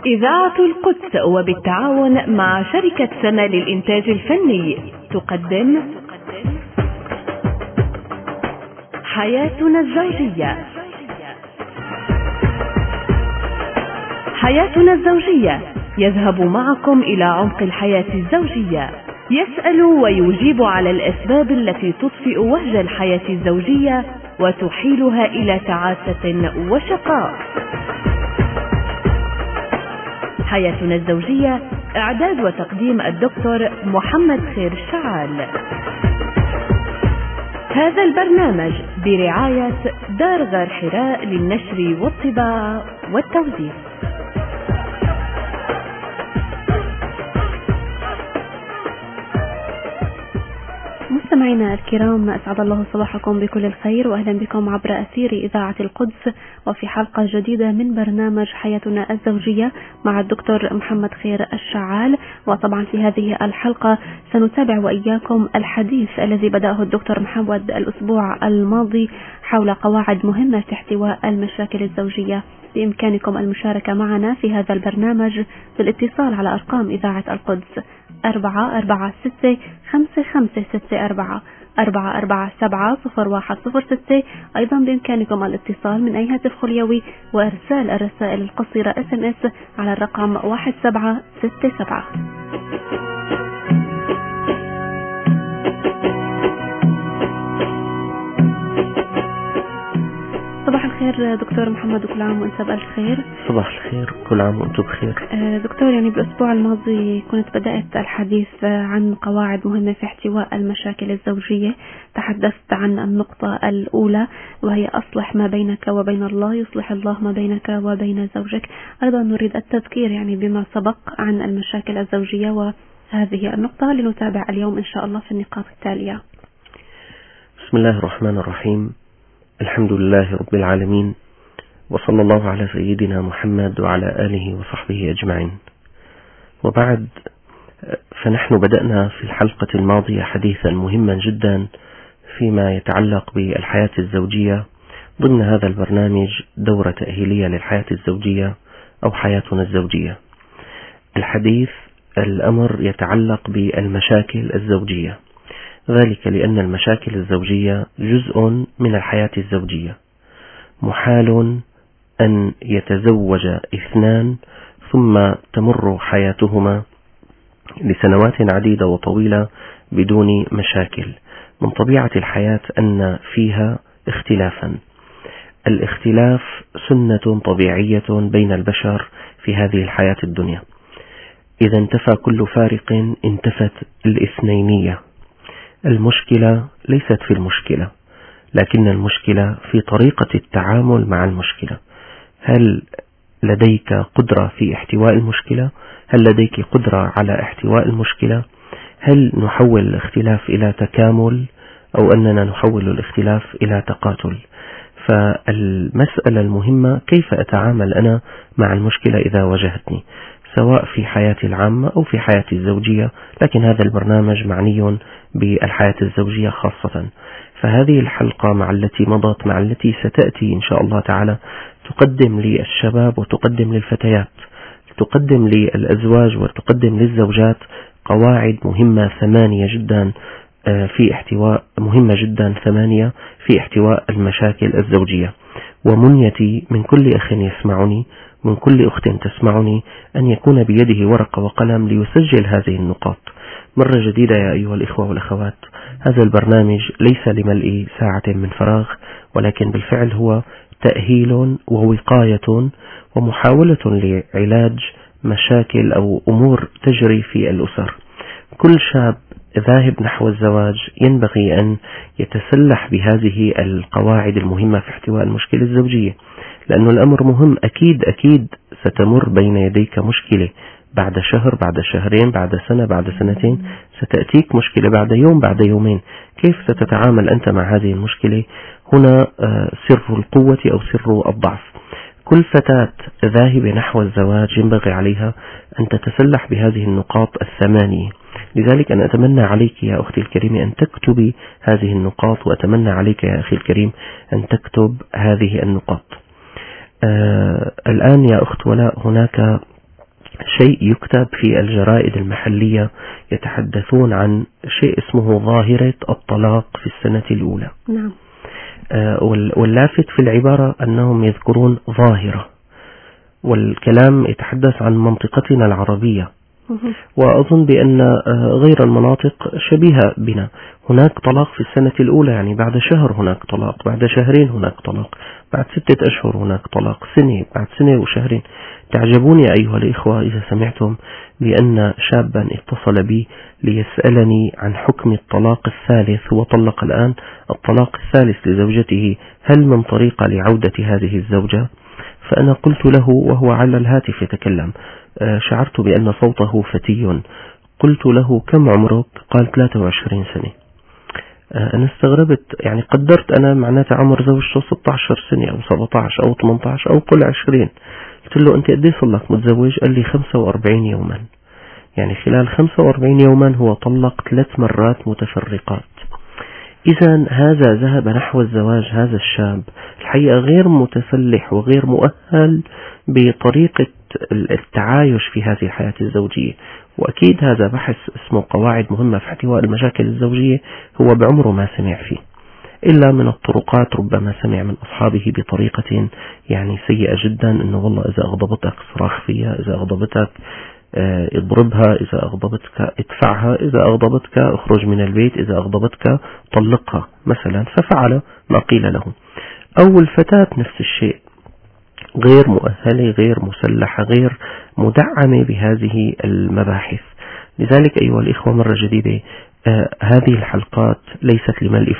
إذاعة القدس وبالتعاون مع شركة سما للإنتاج الفني تقدم حياتنا الزوجية. حياتنا الزوجية يذهب معكم إلى عمق الحياة الزوجية، يسأل ويجيب على الأسباب التي تطفئ وهج الحياة الزوجية وتحيلها إلى تعاسة وشقاء. حياتنا الزوجية، إعداد وتقديم الدكتور محمد خير الشعال. هذا البرنامج برعاية دار غار حراء للنشر والطباعة والتوزيع. مستمعينا الكرام، أسعد الله صباحكم بكل الخير وأهلا بكم عبر أثير إذاعة القدس وفي حلقة جديدة من برنامج حياتنا الزوجية مع الدكتور محمد خير الشعال. وطبعا في هذه الحلقة سنتابع وإياكم الحديث الذي بدأه الدكتور محمد الأسبوع الماضي حول قواعد مهمة في احتواء المشاكل الزوجية. بإمكانكم المشاركة معنا في هذا البرنامج بالاتصال على أرقام إذاعة القدس 446-5564 447-0106. أيضا بإمكانكم الاتصال من أي هاتف خليوي وإرسال الرسائل القصيرة SMS على الرقم 1767. صباح الخير دكتور محمد، وكل عام وانت بألف خير. صباح الخير، كل عام وانتم بخير. دكتور، بالأسبوع الماضي كنت بدأت الحديث عن قواعد مهمة في احتواء المشاكل الزوجية. تحدثت عن النقطة الأولى وهي أصلح ما بينك وبين الله يصلح الله ما بينك وبين زوجك. أيضا نريد التذكير بما سبق عن المشاكل الزوجية وهذه النقطة لنتابع اليوم إن شاء الله في النقاط التالية. بسم الله الرحمن الرحيم. الحمد لله رب العالمين، وصلى الله على سيدنا محمد وعلى آله وصحبه أجمعين. وبعد، فنحن بدأنا في الحلقة الماضية حديثا مهما جدا فيما يتعلق بالحياة الزوجية ضمن هذا البرنامج، دورة تأهيلية للحياة الزوجية أو حياتنا الزوجية. الأمر يتعلق بالمشاكل الزوجية، ذلك لأن المشاكل الزوجية جزء من الحياة الزوجية. محال أن يتزوج اثنان ثم تمر حياتهما لسنوات عديدة وطويلة بدون مشاكل. من طبيعة الحياة أن فيها اختلافا. الاختلاف سنة طبيعية بين البشر في هذه الحياة الدنيا. إذا انتفى كل فارق انتفت الاثنينية. المشكلة ليست في المشكلة، لكن المشكلة في طريقة التعامل مع المشكلة. هل لديك قدرة في احتواء المشكلة؟ هل لديك قدرة على احتواء المشكلة؟ هل نحول الاختلاف إلى تكامل أو أننا نحول الاختلاف إلى تقاتل؟ فالمسألة المهمة كيف أتعامل أنا مع المشكلة إذا واجهتني، سواء في حياتي العامة أو في حياتي الزوجية، لكن هذا البرنامج معني بالحياة الزوجية خاصة. فهذه الحلقة مع التي مضت مع التي ستأتي إن شاء الله تعالى تقدم للشباب وتقدم للفتيات، تقدم للأزواج وتقدم للزوجات قواعد مهمة 8 جدا في احتواء في احتواء المشاكل الزوجية. ومنيتي من كل أخ يسمعني، من كل أخت تسمعني، أن يكون بيده ورقة وقلم ليسجل هذه النقاط. مرة جديدة يا أيها الإخوة والأخوات، هذا البرنامج ليس لملء ساعة من فراغ، ولكن بالفعل هو تأهيل ووقاية ومحاولة لعلاج مشاكل أو أمور تجري في الأسر. كل شاب ذاهب نحو الزواج ينبغي أن يتسلح بهذه القواعد المهمة في احتواء المشكلة الزوجية، لأن الأمر مهم. أكيد ستمر بين يديك مشكلة بعد شهر، بعد شهرين، بعد سنة، بعد سنتين، ستأتيك مشكلة بعد يوم، بعد يومين. كيف ستتعامل أنت مع هذه المشكلة؟ هنا سر القوة أو سر الضعف. كل فتاة ذاهبة نحو الزواج ينبغي عليها أن تتسلح بهذه النقاط 8. لذلك أنا أتمنى عليك يا أختي الكريمة أن تكتبي هذه النقاط، وأتمنى عليك يا أخي الكريم أن تكتب هذه النقاط. الآن يا أخت ولاء، هناك شيء يكتب في الجرائد المحلية، يتحدثون عن شيء اسمه ظاهرة الطلاق في السنة الأولى. نعم. واللافت في العبارة أنهم يذكرون ظاهرة، والكلام يتحدث عن منطقتنا العربية، وأظن بأن غير المناطق شبيهة بنا. هناك طلاق في السنة الأولى، يعني بعد شهر هناك طلاق، بعد شهرين هناك طلاق، بعد 6 أشهر هناك طلاق، سنة، بعد سنة وشهرين. تعجبوني أيها الإخوة إذا سمعتم بأن شابا اتصل بي ليسألني عن حكم الطلاق الثالث، هو طلق الآن الطلاق الثالث لزوجته، هل من طريقة لعودة هذه الزوجة؟ فأنا قلت له وهو على الهاتف يتكلم، شعرت بأن صوته فتي، قلت له كم عمرك؟ قال 23 سنة. أنا استغربت، يعني قدرت أنا معناته عمر زوجته 16 سنة أو 17 أو 18 أو قل 20. قلت له أنت قديش صار لك متزوج؟ قال لي 45 يوما. يعني خلال 45 يوما هو طلق 3 مرات متفرقات. إذا هذا ذهب نحو الزواج، هذا الشاب الحقيقة غير متسلح وغير مؤهل بطريقة التعايش في هذه الحياة الزوجية. وأكيد هذا بحث اسمه قواعد مهمة في احتواء المشاكل الزوجية، هو بعمره ما سمع فيه إلا من الطرقات، ربما سمع من أصحابه بطريقة يعني سيئة جدا، إنه والله إذا أغضبتك صراخ فيها، إذا أغضبتك اضربها، إذا أغضبتك ادفعها، إذا أغضبتك اخرج من البيت، إذا أغضبتك طلقها مثلا، ففعل ما قيل له. أو الفتاة نفس الشيء، غير مؤهلة، غير مسلحة، غير مدعمة بهذه المباحث. لذلك أيها الإخوة مرة جديدة، هذه الحلقات ليست لملء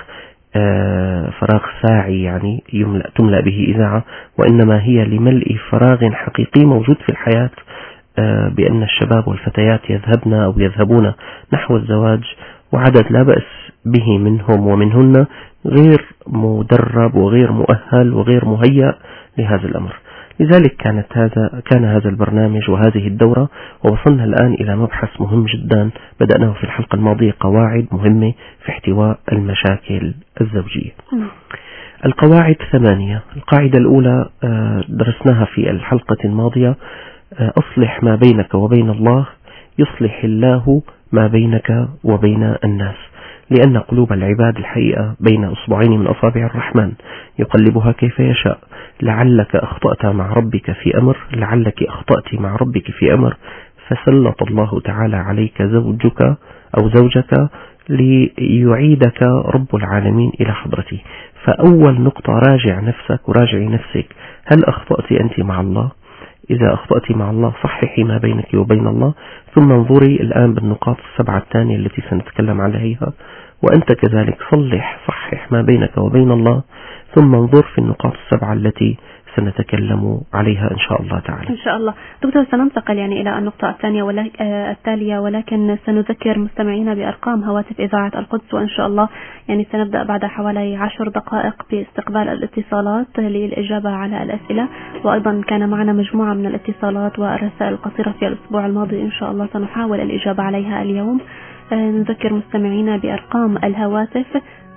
فراغ ساعي يعني تملأ به إذاعة، وإنما هي لملء فراغ حقيقي موجود في الحياة، بأن الشباب والفتيات يذهبن أو يذهبون نحو الزواج، وعدد لا بأس به منهم ومنهن غير مدرب وغير مؤهل وغير مهيأ لهذا الأمر. لذلك كان هذا البرنامج وهذه الدورة، ووصلنا الآن إلى مبحث مهم جدا بدأناه في الحلقة الماضية، قواعد مهمة في احتواء المشاكل الزوجية. القواعد 8. القاعدة الأولى درسناها في الحلقة الماضية: أصلح ما بينك وبين الله يصلح الله ما بينك وبين الناس، لأن قلوب العباد الحقيقة بين أصبعين من أصابع الرحمن يقلبها كيف يشاء. لعلك أخطأت مع ربك في أمر، لعلك أخطأت مع ربك في أمر، فسلط الله تعالى عليك زوجك أو زوجك ليعيدك رب العالمين إلى حضرته. فأول نقطة، راجع نفسك وراجعي نفسك، هل أخطأت أنت مع الله؟ إذا أخطأت مع الله صححي ما بينك وبين الله، ثم انظري الآن بالنقاط 7 الثانية التي سنتكلم عليها، وأنت كذلك صحح ما بينك وبين الله، ثم انظر في النقاط 7 التي سنتكلم عليها إن شاء الله تعالى. إن شاء الله. دكتور، سننتقل يعني إلى النقطة التالية، ولكن سنذكر مستمعينا بأرقام هواتف إذاعة القدس، وإن شاء الله يعني سنبدأ بعد حوالي 10 دقائق باستقبال الاتصالات للإجابة على الأسئلة، وأيضا كان معنا مجموعة من الاتصالات والرسائل القصيرة في الأسبوع الماضي، إن شاء الله سنحاول الإجابة عليها اليوم. نذكر مستمعينا بأرقام الهواتف: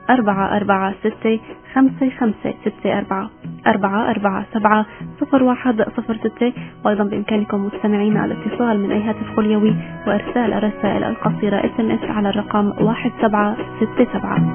446-5564 447-0106. وأيضا بإمكانكم مستمعينا الاتصال من أي هاتف خليوي وإرسال الرسائل القصيرة SMS على الرقم 1767.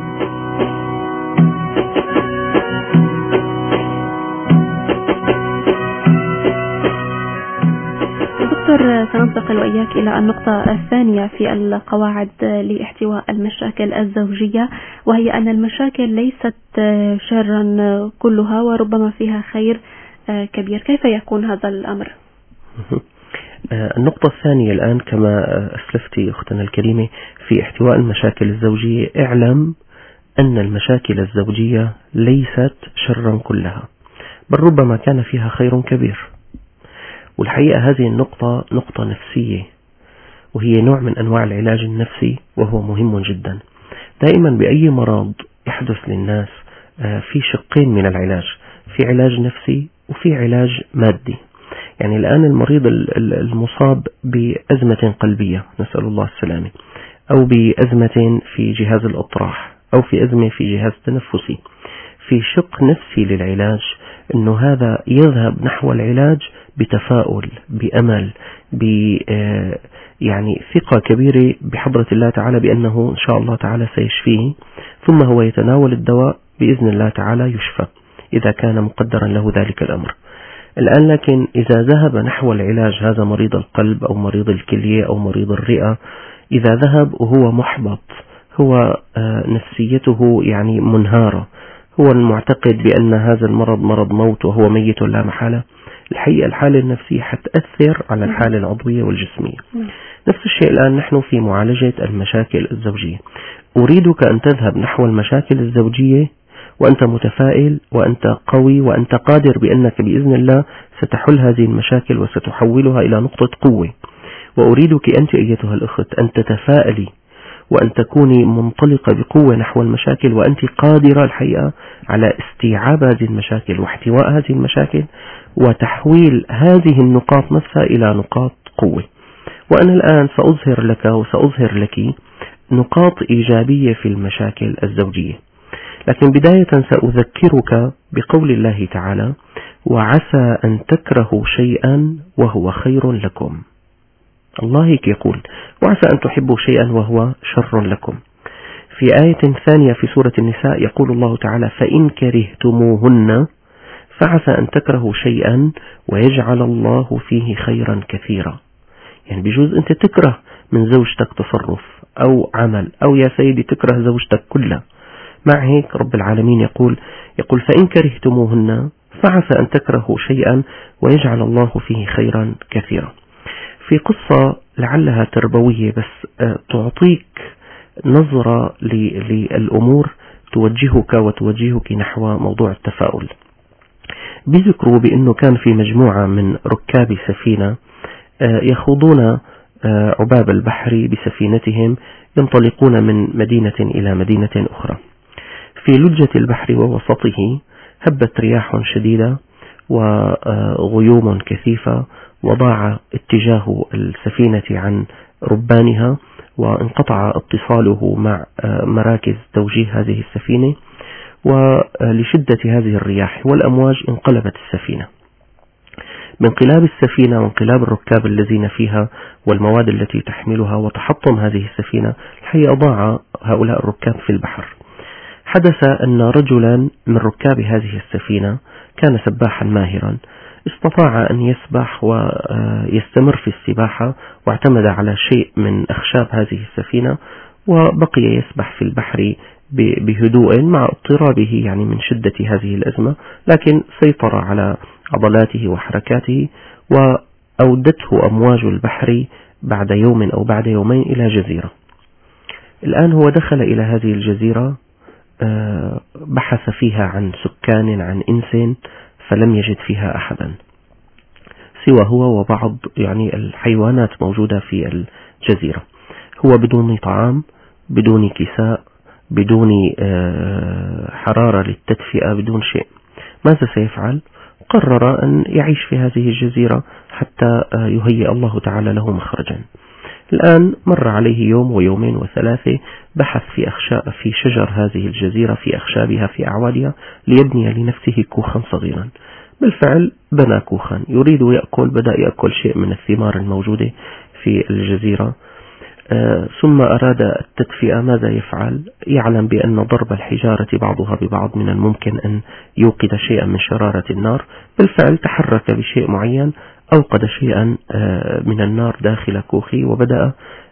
دكتور، سننتقل وإياك إلى النقطة الثانية في القواعد لاحتواء المشاكل الزوجية، وهي أن المشاكل ليست شرا كلها، وربما فيها خير كبير. كيف يكون هذا الأمر؟ النقطة الثانية الآن كما أسلفتي أختنا الكريمة في احتواء المشاكل الزوجية: اعلم أن المشاكل الزوجية ليست شرا كلها، بل ربما كان فيها خير كبير. والحقيقة هذه النقطة نقطة نفسية، وهي نوع من أنواع العلاج النفسي، وهو مهم جدا. دائما بأي مرض يحدث للناس في شقين من العلاج: في علاج نفسي وفي علاج مادي. يعني الآن المريض المصاب بأزمة قلبية، نسأل الله السلامة، أو بأزمة في جهاز الأطراح، أو في أزمة في جهاز تنفسي، في شق نفسي للعلاج، أنه هذا يذهب نحو العلاج بتفاؤل، بأمل، يعني ثقة كبيرة بحضرة الله تعالى بأنه إن شاء الله تعالى سيشفيه، ثم هو يتناول الدواء بإذن الله تعالى يشفى إذا كان مقدرا له ذلك الأمر. الآن لكن إذا ذهب نحو العلاج هذا مريض القلب أو مريض الكلية أو مريض الرئة، إذا ذهب وهو محبط، هو نفسيته يعني منهارة، هو المعتقد بأن هذا المرض مرض موت وهو ميت لا محالة، الحقيقة الحالة النفسية حتأثر على الحالة العضوية والجسمية. نفس الشيء الآن نحن في معالجة المشاكل الزوجية. أريدك أن تذهب نحو المشاكل الزوجية وأنت متفائل وأنت قوي وأنت قادر بأنك بإذن الله ستحل هذه المشاكل وستحولها إلى نقطة قوة. وأريدك أنت أيتها الأخت أن تتفائلي وأن تكوني منطلقة بقوة نحو المشاكل، وأنت قادرة الحقيقة على استيعاب هذه المشاكل واحتواء هذه المشاكل وتحويل هذه النقاط نفسها إلى نقاط قوة. وأنا الآن سأظهر لك وسأظهر لك نقاط إيجابية في المشاكل الزوجية، لكن بداية سأذكرك بقول الله تعالى: وعسى أن تكرهوا شيئا وهو خير لكم. الله هيك يقول: وعسى أن تحبوا شيئا وهو شر لكم. في آية ثانية في سورة النساء يقول الله تعالى: فإن كرهتموهن فعسى أن تكرهوا شيئا ويجعل الله فيه خيرا كثيرا. يعني بجوز أنت تكره من زوجتك تصرف أو عمل، أو يا سيدي تكره زوجتك كلها. مع هيك رب العالمين يقول فإن كرهتموهن فعسى أن تكرهوا شيئا ويجعل الله فيه خيرا كثيرا. في قصة لعلها تربوية بس تعطيك نظرة للأمور توجهك وتوجهك نحو موضوع التفاؤل. بذكروا بأنه كان في مجموعة من ركاب سفينة يخوضون عباب البحر بسفينتهم، ينطلقون من مدينة إلى مدينة أخرى. في لجة البحر ووسطه هبت رياح شديدة وغيوم كثيفة، وضاع اتجاه السفينة عن ربانها، وانقطع اتصاله مع مراكز توجيه هذه السفينة، ولشدة هذه الرياح والأمواج انقلبت السفينة. بانقلاب السفينة وانقلاب الركاب الذين فيها والمواد التي تحملها وتحطم هذه السفينة، الحقيقة ضاع هؤلاء الركاب في البحر. حدث أن رجلا من ركاب هذه السفينة كان سباحا ماهرا، استطاع أن يسبح ويستمر في السباحة، واعتمد على شيء من أخشاب هذه السفينة، وبقي يسبح في البحر بهدوء مع اضطرابه يعني من شدة هذه الأزمة، لكن سيطر على عضلاته وحركاته، وأودته أمواج البحر بعد يوم أو بعد يومين إلى جزيرة. الآن هو دخل إلى هذه الجزيرة، بحث فيها عن سكان عن إنس، فلم يجد فيها أحدا سوى هو وبعض يعني الحيوانات موجودة في الجزيرة. هو بدون طعام، بدون كساء، بدون حرارة للتدفئة، بدون شيء. ماذا سيفعل؟ قرر أن يعيش في هذه الجزيرة حتى يهيئ الله تعالى له مخرجا. الآن مر عليه يوم ويومين وثلاثة، بحث في شجر هذه الجزيرة، في أخشابها، في أعوادها، ليبني لنفسه كوخا صغيرا. بالفعل بنى كوخا، يريد يأكل، بدأ يأكل شيء من الثمار الموجودة في الجزيرة. ثم أراد التدفئة. ماذا يفعل؟ يعلم بأن ضرب الحجارة بعضها ببعض من الممكن أن يوقد شيئا من شرارة النار. بالفعل تحرك بشيء معين، أوقد شيئا من النار داخل كوخه، وبدأ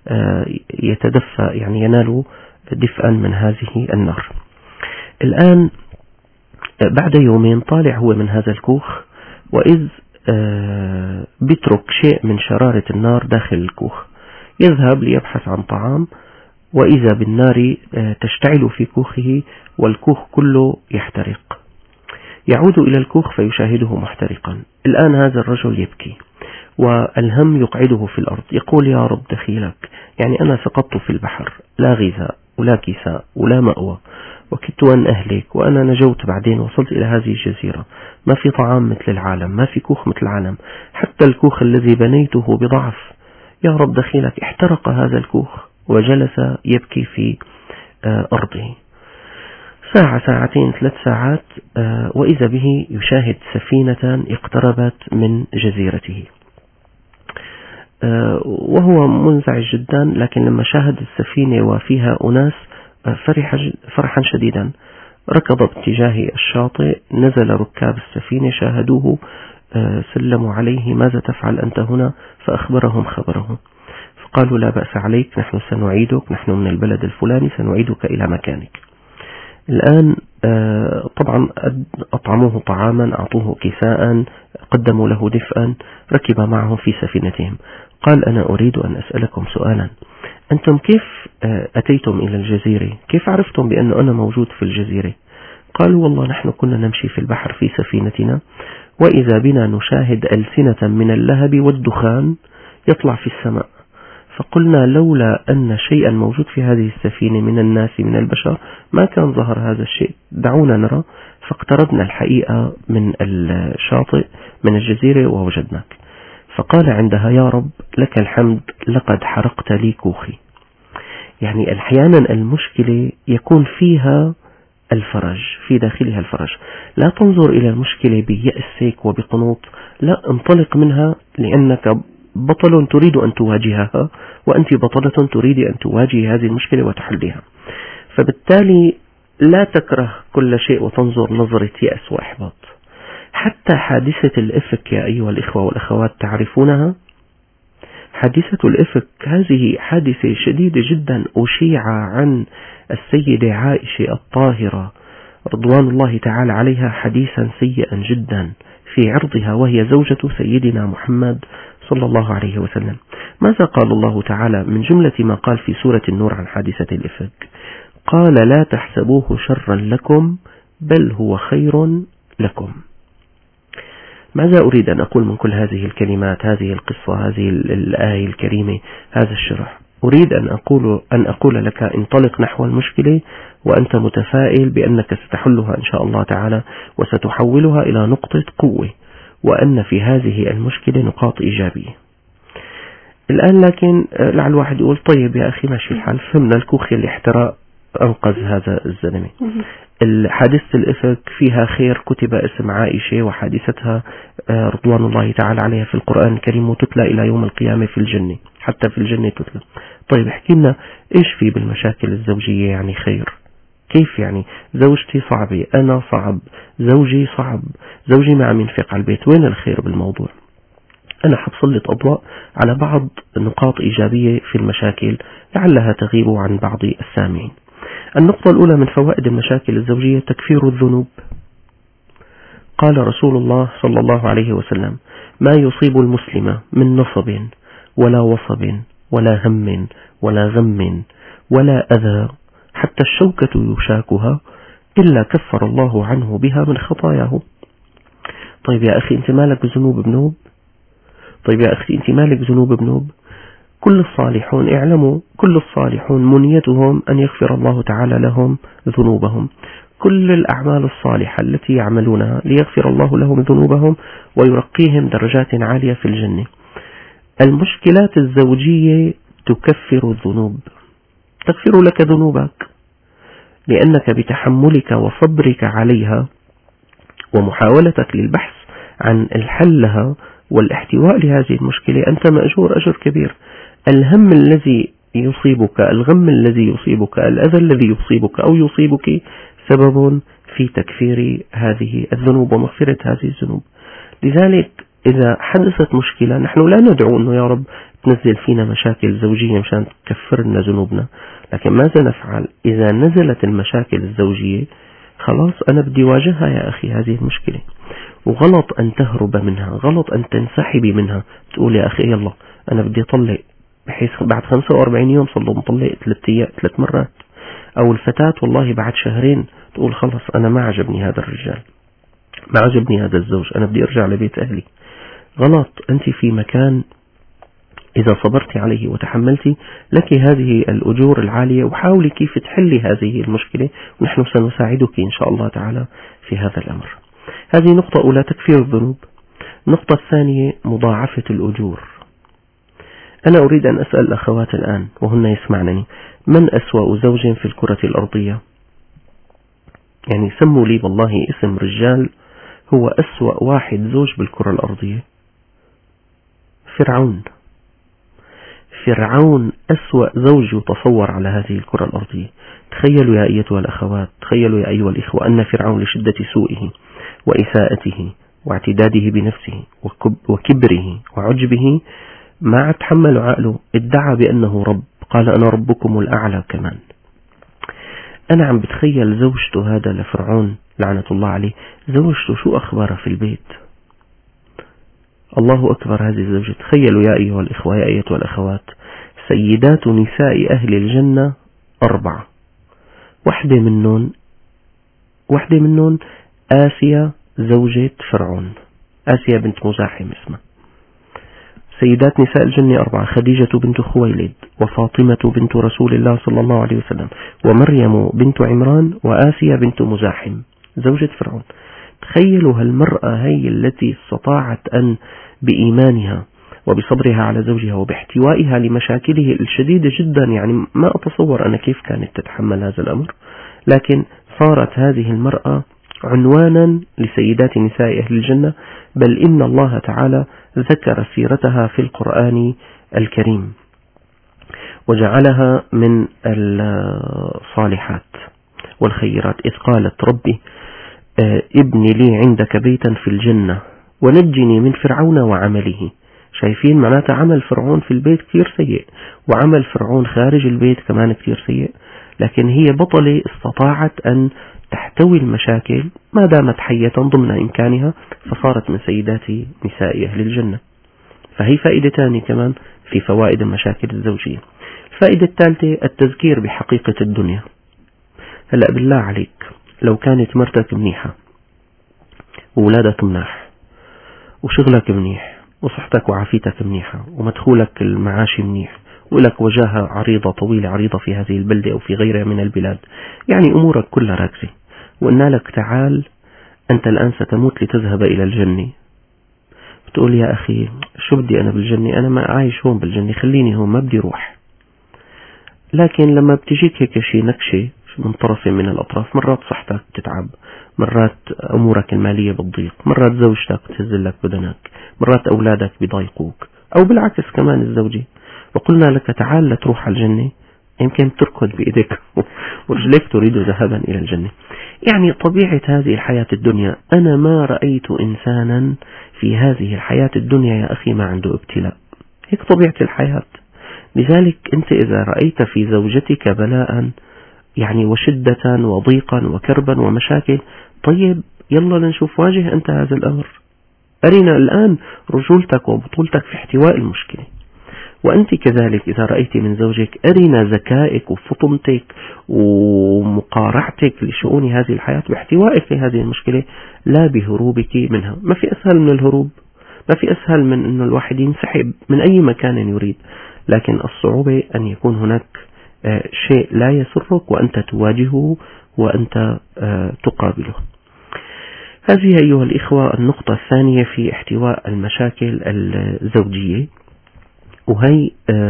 يتدفى، يعني ينال دفئا من هذه النار. الآن بعد يومين طالع هو من هذا الكوخ، وإذ بيترك شيء من شرارة النار داخل الكوخ، يذهب ليبحث عن طعام، وإذا بالنار تشتعل في كوخه والكوخ كله يحترق. يعود إلى الكوخ فيشاهده محترقا. الآن هذا الرجل يبكي والهم يقعده في الأرض، يقول: يا رب دخيلك، يعني أنا سقطت في البحر، لا غذاء ولا كساء ولا مأوى، وكدت أن أهلك، وأنا نجوت بعدين وصلت إلى هذه الجزيرة، ما في طعام مثل العالم، ما في كوخ مثل العالم، حتى الكوخ الذي بنيته بضعف، يا رب دخيلك احترق هذا الكوخ. وجلس يبكي في أرضه. ساعة ساعتين 3 ساعات وإذا به يشاهد سفينة اقتربت من جزيرته، وهو منزعج جدا، لكن لما شاهد السفينة وفيها أناس فرحا شديدا، ركض باتجاه الشاطئ، نزل ركاب السفينة شاهدوه، سلموا عليه: ماذا تفعل أنت هنا؟ فأخبرهم خبره، فقالوا: لا بأس عليك، نحن سنعيدك، نحن من البلد الفلاني، سنعيدك إلى مكانك. الآن طبعا أطعموه طعاما، أعطوه كساء، قدموا له دفئا، ركب معهم في سفينتهم. قال: أنا أريد أن أسألكم سؤالا، أنتم كيف أتيتم إلى الجزيرة؟ كيف عرفتم بأن أنا موجود في الجزيرة؟ قالوا: والله نحن كنا نمشي في البحر في سفينتنا، وإذا بنا نشاهد ألسنة من اللهب والدخان يطلع في السماء، فقلنا لولا أن شيئا موجود في هذه السفينة من الناس من البشر ما كان ظهر هذا الشيء، دعونا نرى. فاقتربنا الحقيقة من الشاطئ من الجزيرة ووجدناك. فقال عندها: يا رب لك الحمد، لقد حرقت لي كوخي. يعني أحيانا المشكلة يكون فيها الفرج، في داخلها الفرج. لا تنظر إلى المشكلة بيأسك وبقنوط، لا، انطلق منها، لأنك بطل تريد أن تواجهها، وأنت بطلة تريد أن تواجه هذه المشكلة وتحلها. فبالتالي لا تكره كل شيء وتنظر نظرة يأس وإحباط. حتى حادثة الإفك يا أيها الإخوة والأخوات تعرفونها؟ حادثة الإفك هذه حادثة شديدة جدا، أشيع عن السيدة عائشة الطاهرة رضوان الله تعالى عليها حديثا سيئا جدا في عرضها، وهي زوجة سيدنا محمد صلى الله عليه وسلم. ماذا قال الله تعالى من جملة ما قال في سورة النور عن حادثة الإفك؟ قال: لا تحسبوه شرا لكم بل هو خير لكم. ماذا أريد أن أقول من كل هذه الكلمات، هذه القصة، هذه الآية الكريمة، هذا الشرح؟ أريد أن أقول لك: انطلق نحو المشكلة وأنت متفائل بأنك ستحلها إن شاء الله تعالى، وستحولها إلى نقطة قوة، وأن في هذه المشكلة نقاط إيجابية. الآن لكن لعل واحد يقول: طيب يا أخي ماشي الحال، فهمنا الكوخ الاحتراق أنقذ هذا الزلمة، حادثة الإفك فيها خير، كتب اسم عائشة وحادثتها رضوان الله تعالى عليها في القرآن الكريم، وتتلى إلى يوم القيامة في الجنة، حتى في الجنة تتلى. طيب احكي لنا إيش في بالمشاكل الزوجية يعني خير؟ كيف يعني زوجتي صعبة، أنا صعب، زوجي صعب، زوجي ما عم ينفق على البيت، وين الخير بالموضوع؟ أنا حبسلط أضواء على بعض نقاط إيجابية في المشاكل لعلها تغيب عن بعض السامعين. النقطة الأولى من فوائد المشاكل الزوجية تكفير الذنوب. قال رسول الله صلى الله عليه وسلم: ما يصيب المسلم من نصب ولا وصب ولا هم ولا غم ولا أذى حتى الشوكة يشاكها إلا كفر الله عنه بها من خطاياه. طيب يا أخي أنت مالك ذنوب بنوب؟ طيب يا أختي أنت مالك ذنوب بنوب؟ كل الصالحون اعلموا، كل الصالحون منيتهم أن يغفر الله تعالى لهم ذنوبهم. كل الأعمال الصالحة التي يعملونها ليغفر الله لهم ذنوبهم ويرقيهم درجات عالية في الجنة. المشكلات الزوجية تكفر الذنوب، تغفر لك ذنوبك، لأنك بتحملك وصبرك عليها ومحاولتك للبحث عن الحل لها والاحتواء لهذه المشكلة أنت مأجور أجر كبير. الهم الذي يصيبك، الغم الذي يصيبك، الأذى الذي يصيبك أو يصيبك سبب في تكفير هذه الذنوب ومغفرة هذه الذنوب. لذلك إذا حدثت مشكلة نحن لا ندعو أنه يا رب تنزل فينا مشاكل زوجية مشان تكفرنا ذنوبنا، لكن ماذا نفعل إذا نزلت المشاكل الزوجية؟ خلاص أنا بدي واجهها يا أخي هذه المشكلة، وغلط أن تهرب منها، غلط أن تنسحبي منها، تقول يا أخي يلا أنا بدي أطلق، بحيث بعد 45 يوم صلوا مطلق 3 مرات. أو الفتاة والله بعد شهرين تقول خلص أنا ما عجبني هذا الرجال، ما عجبني هذا الزوج، أنا بدي أرجع لبيت أهلي. غلط، أنت في مكان إذا صبرت عليه وتحملتي لك هذه الأجور العالية، وحاولي كيف تحلي هذه المشكلة، ونحن سنساعدك إن شاء الله تعالى في هذا الأمر. هذه نقطة أولى، تكفير الذنوب. النقطة الثانية مضاعفة الأجور. أنا أريد أن أسأل الأخوات الآن وهن يسمعنني: من أسوأ زوج في الكرة الأرضية؟ يعني سموا لي والله اسم رجال هو أسوأ واحد زوج بالكرة الأرضية، فرعون. فرعون أسوأ زوج يتصور على هذه الكرة الأرضية. تخيلوا يا أيتها الأخوات، تخيلوا يا أيها الإخوة أن فرعون لشدة سوءه وإساءته واعتداده بنفسه وكبره وعجبه ما تحمل عقله، ادعى بأنه رب، قال أنا ربكم الأعلى كمان. أنا عم بتخيل زوجته هذا لفرعون لعنة الله عليه، زوجته شو أخبارها في البيت؟ الله أكبر هذه الزوجة. تخيلوا يا أيها الإخوة يا أيتها الأخوات، سيدات نساء أهل الجنة 4، واحدة منهم آسيا زوجة فرعون، آسيا بنت مزاحم اسمها. سيدات نساء الجنة 4: خديجة بنت خويلد، وفاطمة بنت رسول الله صلى الله عليه وسلم، ومريم بنت عمران، وآسيا بنت مزاحم زوجة فرعون. تخيلوا هالمرأة هي التي استطاعت أن بإيمانها وبصبرها على زوجها وباحتوائها لمشاكله الشديدة جدا، يعني ما أتصور أنا كيف كانت تتحمل هذا الأمر، لكن صارت هذه المرأة عنوانا لسيدات نساء أهل الجنة، بل إن الله تعالى ذكر سيرتها في القرآن الكريم وجعلها من الصالحات والخيرات، إذ قالت ربي ابن لي عندك بيتا في الجنة ونجني من فرعون وعمله. شايفين معناتها عمل فرعون في البيت كثير سيء، وعمل فرعون خارج البيت كمان كثير سيء، لكن هي بطلة استطاعت أن تحتوي المشاكل ما دامت حية ضمن إمكانها، فصارت من سيدات نساء أهل الجنة. فهي فائدة ثانية كمان في فوائد المشاكل الزوجية. الفائدة الثالثة التذكير بحقيقة الدنيا. هلأ بالله عليك لو كانت مرتك منيحة وولادك مناح وشغلك منيح وصحتك وعافيتك منيحة ومدخولك المعاشي منيح ولك وجاهة عريضة طويلة عريضة في هذه البلدة أو في غيرها من البلاد، يعني أمورك كلها راكزة، وقلنا لك تعال أنت الآن ستموت لتذهب إلى الجنة، بتقول يا أخي شو بدي أنا بالجنة، أنا ما عايش هون بالجنة، خليني هون ما بدي روح. لكن لما بتجيك هيك شيء نكشة من طرف من الأطراف، مرات صحتك تتعب، مرات أمورك المالية بتضيق، مرات زوجتك تهزلك بدنك، مرات أولادك بيضايقوك، أو بالعكس كمان الزوجة، وقلنا لك تعال لتروح على الجنة، يمكن تركض بإيديك ورجليك تريد ذهابا إلى الجنة. يعني طبيعة هذه الحياة الدنيا، أنا ما رأيت إنسانا في هذه الحياة الدنيا يا أخي ما عنده ابتلاء، هيك طبيعة الحياة. لذلك أنت إذا رأيت في زوجتك بلاء يعني وشدة وضيقا وكربا ومشاكل، طيب يلا نشوف واجه أنت هذا الأمر، أرنا الآن رجولتك وبطولتك في احتواء المشكلة. وأنت كذلك إذا رأيت من زوجك أرنا ذكائك وفطنتك ومقارعتك لشؤون هذه الحياة باحتوائك لهذه المشكلة لا بهروبك منها. ما في أسهل من الهروب، ما في أسهل من أن الواحد ينسحب من أي مكان يريد، لكن الصعوبة أن يكون هناك شيء لا يسرك وأنت تواجهه وأنت تقابله. هذه أيها الإخوة النقطة الثانية في احتواء المشاكل الزوجية، وهي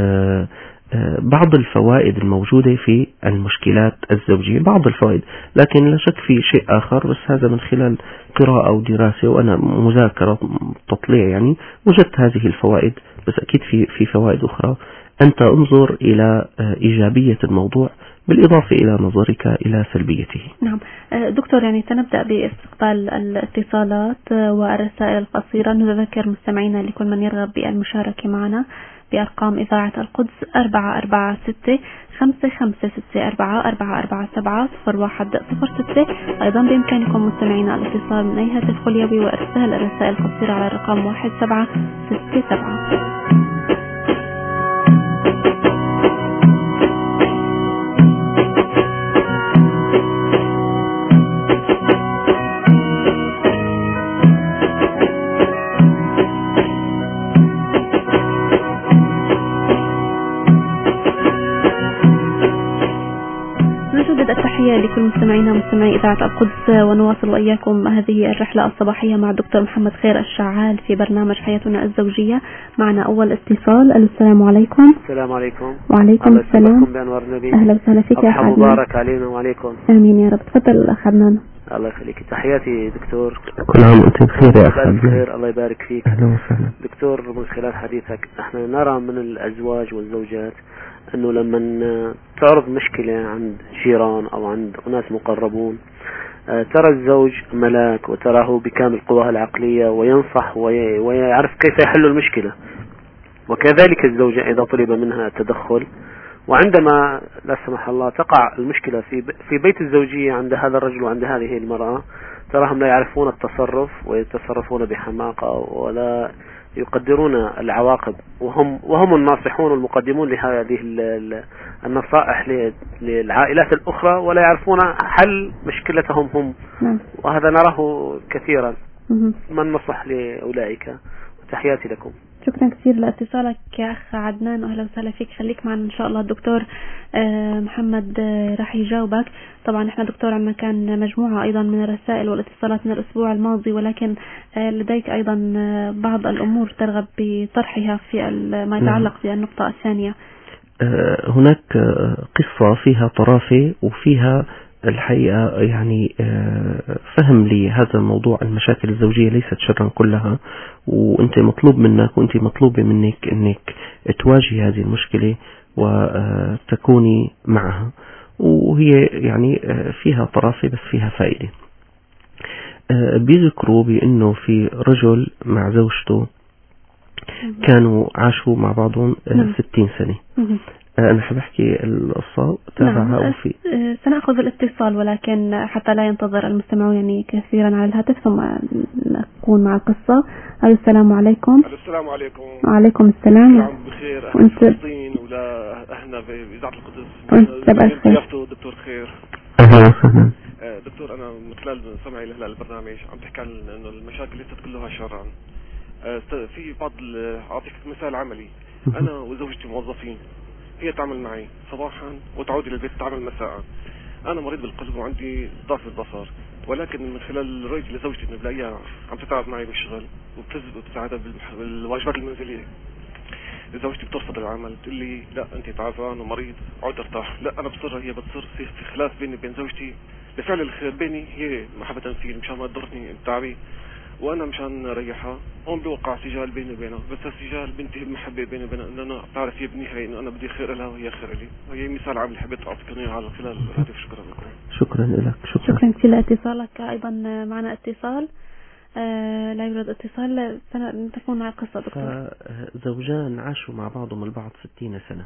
بعض الفوائد الموجودة في المشكلات الزوجية، بعض الفوائد، لكن لا شك في شيء آخر، بس هذا من خلال قراءة أو دراسة وأنا مذاكرة تطليع يعني وجدت هذه الفوائد، بس أكيد في فوائد أخرى. أنت انظر إلى إيجابية الموضوع بالإضافة إلى نظرك إلى سلبيته. نعم دكتور، يعني سنبدأ باستقبال الاتصالات والرسائل القصيرة. نذكر مستمعينا لكل من يرغب بالمشاركة معنا بأرقام إذاعة القدس 446-554-447-0106. أيضا بإمكانكم مستمعينا الاتصال من أي هاتف خليوي وإرسال الرسائل القصيرة على الرقم 1767. تحية لكل مستمعينا مستمعي إذاعة القدس، ونواصل وإياكم هذه الرحلة الصباحية مع الدكتور محمد خير الشعال في برنامج حياتنا الزوجية. معنا أول اتصال. السلام عليكم. السلام عليكم. وعليكم السلام. بأنوار النبي. أهلا وسهلا فيك يا أخ عدنان. مبارك علينا وعليكم. آمين يا رب. تفضل الأخ عدنان. الله يخليك. تحياتي دكتور. كل عام وأنت بخير يا أخ عدنان. الله يبارك فيك. أهلا وسهلا دكتور، من خلال حديثك احنا نرى من الأزواج والزوجات أنه لما تعرض مشكلة عند جيران أو عند ناس مقربون، ترى الزوج ملاك وتراه بكامل قواه العقلية وينصح ويعرف كيف يحل المشكلة، وكذلك الزوجة إذا طلب منها التدخل. وعندما لا سمح الله تقع المشكلة في بيت الزوجية عند هذا الرجل وعند هذه المرأة، تراهم لا يعرفون التصرف ويتصرفون بحماقة ولا يقدرون العواقب، وهم الناصحون والمقدمون لهذه النصائح للعائلات الأخرى، ولا يعرفون حل مشكلتهم هم. وهذا نراه كثيرا. من نصح لأولئك؟ وتحياتي لكم. شكرا كثير لاتصالك يا أخ عدنان، وأهلا وسهلا فيك. خليك معنا إن شاء الله. الدكتور محمد راح يجاوبك. طبعا احنا دكتور عندنا كان مجموعة أيضا من الرسائل والاتصالات من الأسبوع الماضي، ولكن لديك أيضا بعض الأمور ترغب بطرحها في ما يتعلق بالنقطة الثانية. هناك قصة فيها طرافة وفيها الحقيقة يعني فهم لي هذا الموضوع. المشاكل الزوجية ليست شرا كلها، وانت مطلوب منك وانت مطلوبة منك انك تواجهي هذه المشكلة وتكوني معها، وهي يعني فيها طرافة بس فيها فائدة. بيذكروا بأنه في رجل مع زوجته كانوا عاشوا مع بعضهم 60 سنة. أنا حاب أحكي القصة تابعها. أو في سنأخذ الاتصال، ولكن حتى لا ينتظر المستمعون يعني كثيرا على الهاتف ثم نكون مع القصة. السلام عليكم. السلام عليكم. وعليكم السلام. نعم بخير. أهلا فلسطين ولا أهلنا بإذاعة القدس. وأنت بألف خير. دكتور خير. أهلا وسهلا. دكتور، أنا من خلال سمعي لهلا البرنامج عم تحكي عن إنه المشاكل ليست كلها شرا. في بعض أعطيك مثال عملي. أنا وزوجتي موظفين، هي تعمل معي صباحا وتعود إلى البيت تعمل مساء. أنا مريض بالقلب وعندي ضعف البصر، ولكن من خلال رؤيتي لزوجتي إنه بلاقيها عم تتعب معي بالشغل وبتساعدها بالواجبات المنزلية. زوجتي بترفض العمل، تقول لي لا أنت تعبان ومريض عود ارتاح. لا، أنا بصر هي بتصير في خلاف بيني وبين زوجتي بفعل الخير بيني، هي محبة فيه مشان ما تضرني بتعبي، وانا مشان اريحها. هون بيوقع سجال بيني وبينها، بس السجال بنتهي بمحبه بيني وبينها، انه انا بعرف هي بالنهايه انه انا بدي خير لها وهي خير لي. وهي مثال عملي حبيت اعطيك اياه على خلال الهاتف. شكرا لكم. شكرا لك. شكرا كثير لاتصالك. ايضا معنا اتصال. لا يوجد اتصال. تكون مع القصه دكتور. زوجان عاشوا مع بعضهم البعض 60 سنة،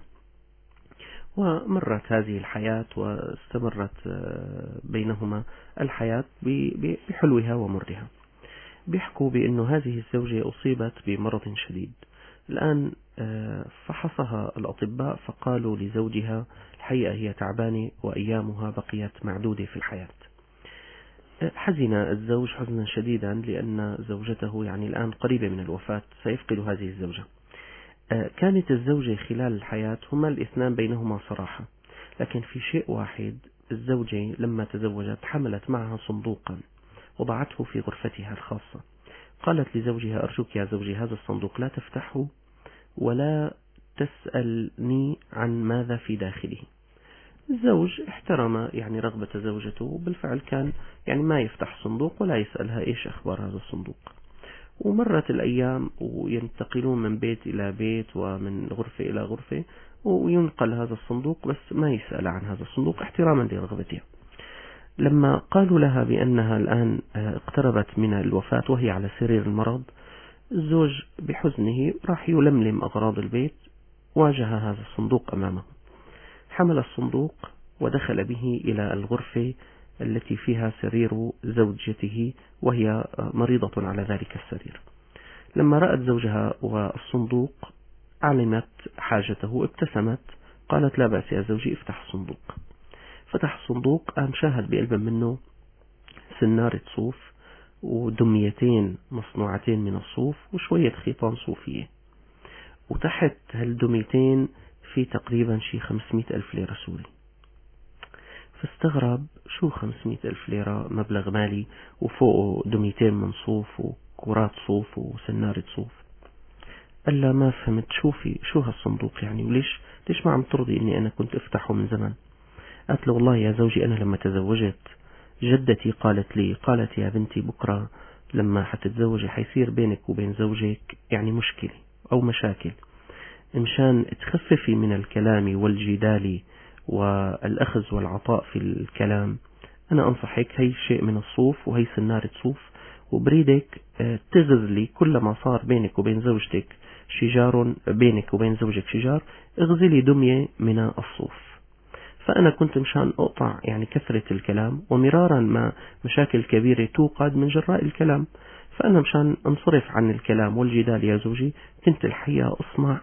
ومرت هذه الحياة واستمرت بينهما الحياة بحلوها ومرها. بيحكوا بأنه هذه الزوجة أصيبت بمرض شديد. الآن فحصها الأطباء فقالوا لزوجها الحقيقة هي تعبانة وأيامها بقيت معدودة في الحياة. حزن الزوج حزنا شديدا لأن زوجته يعني الآن قريبة من الوفاة، سيفقد هذه الزوجة. كانت الزوجة خلال الحياة هما الاثنان بينهما صراحة، لكن في شيء واحد، الزوجة لما تزوجت حملت معها صندوقا وضعته في غرفتها الخاصة. قالت لزوجها أرجوك يا زوجي هذا الصندوق لا تفتحه ولا تسألني عن ماذا في داخله. الزوج احترم يعني رغبة زوجته، وبالفعل كان يعني ما يفتح صندوق ولا يسألها إيش أخبار هذا الصندوق. ومرت الأيام وينتقلون من بيت إلى بيت ومن غرفة إلى غرفة، وينقل هذا الصندوق بس ما يسأل عن هذا الصندوق احتراما لرغبتها. لما قالوا لها بأنها الآن اقتربت من الوفاة وهي على سرير المرض، الزوج بحزنه راح يلملم أغراض البيت، واجه هذا الصندوق أمامه، حمل الصندوق ودخل به إلى الغرفة التي فيها سرير زوجته وهي مريضة على ذلك السرير. لما رأت زوجها والصندوق علمت حاجته، ابتسمت، قالت لا بأس يا زوجي افتح الصندوق. فتح الصندوق، قام شاهد بقلب منه سنارة صوف ودميتين مصنوعتين من الصوف وشوية خيطان صوفية، وتحت هالدميتين في تقريبا شي 500,000 ليرة سوري. فاستغرب شو 500,000 ليرة مبلغ مالي وفوقه دميتين من صوف وكرات صوف وسنارة صوف. قال لا ما فهمت، شو هالصندوق يعني، وليش ما عم ترضي اني انا كنت افتحه من زمان؟ قالت له والله يا زوجي انا لما تزوجت جدتي قالت يا بنتي بكرة لما حتتزوجي حيصير بينك وبين زوجك يعني مشكلة او مشاكل، مشان تخففي من الكلام والجدال والأخذ والعطاء في الكلام أنا أنصحك هي شيء من الصوف وهي سنارة صوف، وبريدك تغزلي كل ما صار بينك وبين زوجتك شجار، بينك وبين زوجك شجار، اغزلي دمية من الصوف. فأنا كنت مشان أقطع يعني كثرة الكلام، ومرارا ما مشاكل كبيرة توقد من جراء الكلام، فأنا مشان انصرف عن الكلام والجدال يا زوجي كنت الحقيقة أصنع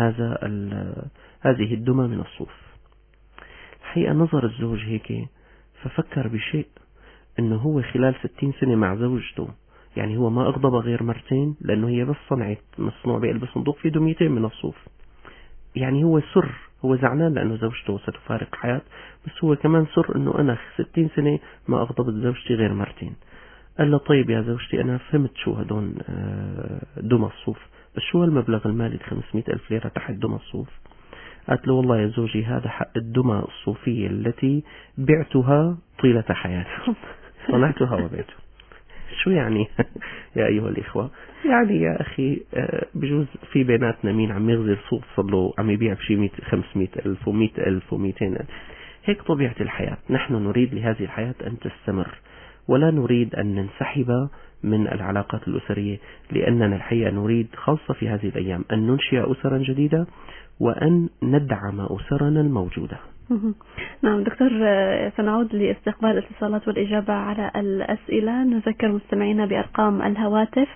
هذه الدمى من الصوف. الحقيقة نظر الزوج هيك ففكر بشيء، انه هو خلال 60 سنة مع زوجته يعني هو ما اغضب غير مرتين، لانه هي بس صنعت مصنوع بقلب صندوق فيه دميتين من الصوف. يعني هو زعلان لانه زوجته ستفارق حياة، بس هو كمان سر انه انا 60 سنة ما اغضبت زوجتي غير مرتين. قال له طيب يا زوجتي انا فهمت شو هدون دمى الصوف، بس شو المبلغ المالي 500,000 ليرة تحت دمى الصوف؟ قالت له والله يا زوجي هذا حق الدمى الصوفية التي بعتها طيلة حياتي، صنعتها وبعتها. شو يعني يا أيها الإخوة؟ يعني يا أخي بجوز في بيناتنا مين عم يغزل صوف صلوا عم يبيع بشي 500,000 و100,000 و200,000. هيك طبيعة الحياة، نحن نريد لهذه الحياة أن تستمر، ولا نريد أن ننسحب من العلاقات الأسرية، لأننا الحقيقة نريد خاصة في هذه الأيام أن ننشئ أسرا جديدة وأن ندعم أسرنا الموجودة. نعم دكتور، سنعود لاستقبال الاتصالات والإجابة على الأسئلة. نذكر مستمعينا بأرقام الهواتف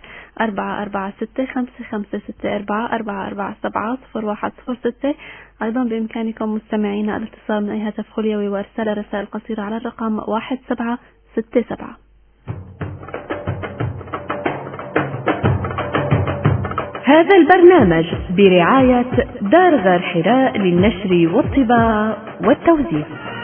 446-564-447-0106. أيضا بإمكانكم مستمعينا الاتصال من أي هاتف خليوي وإرسال رسائل قصيرة على الرقم 1767. هذا البرنامج برعاية دار غار حراء للنشر والطباعة والتوزيع.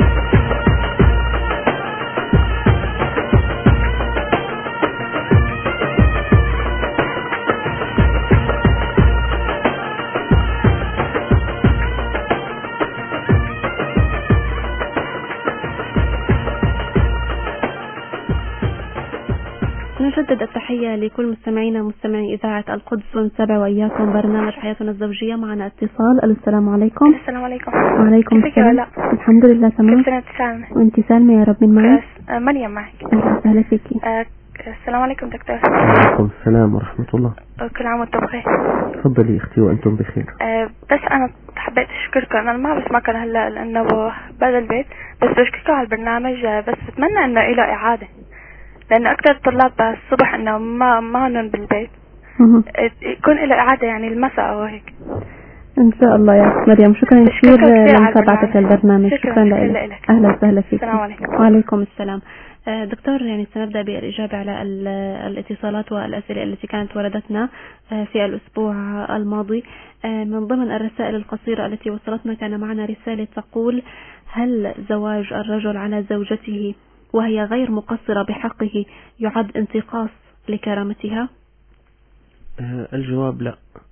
نجدد التحية لكل مستمعينا مستمعي إذاعة القدس، ونتابع وإياكم برنامج حياتنا الزوجية. معنا اتصال. السلام عليكم. السلام عليكم. وعليكم السلام. الحمد لله تمام. كيف سلامة؟ وانت سالمة يا رب. من معك؟ مريم معك. أهلا وسهلا فيكي. السلام عليكم دكتور. وعليكم السلام ورحمة الله. كل عام وانتم بخير. تفضلي اختي وانتم بخير. بس انا حبيت اشكركم، انا ما بسمعكم هلا لانه برا البيت، بس بشكركم على البرنامج. بس بتمنى انه له اعادة، لأن أكثر الطلاب الصبح إنه ما هنن بالبيت، يكون له إعادة يعني المساء أو هيك. إن شاء الله يا مريم. شكرا كثير لمتابعتك البرنامج. شكرا لك. أهلا وسهلا فيك. السلام عليكم. وعليكم السلام. دكتور، يعني سنبدأ بالإجابة على الاتصالات والأسئلة التي كانت وردتنا في الأسبوع الماضي. من ضمن الرسائل القصيرة التي وصلتنا كان معنا رسالة تقول: هل زواج الرجل على زوجته وهي غير مقصرة بحقه يعد انتقاص لكرامتها؟ الجواب لا.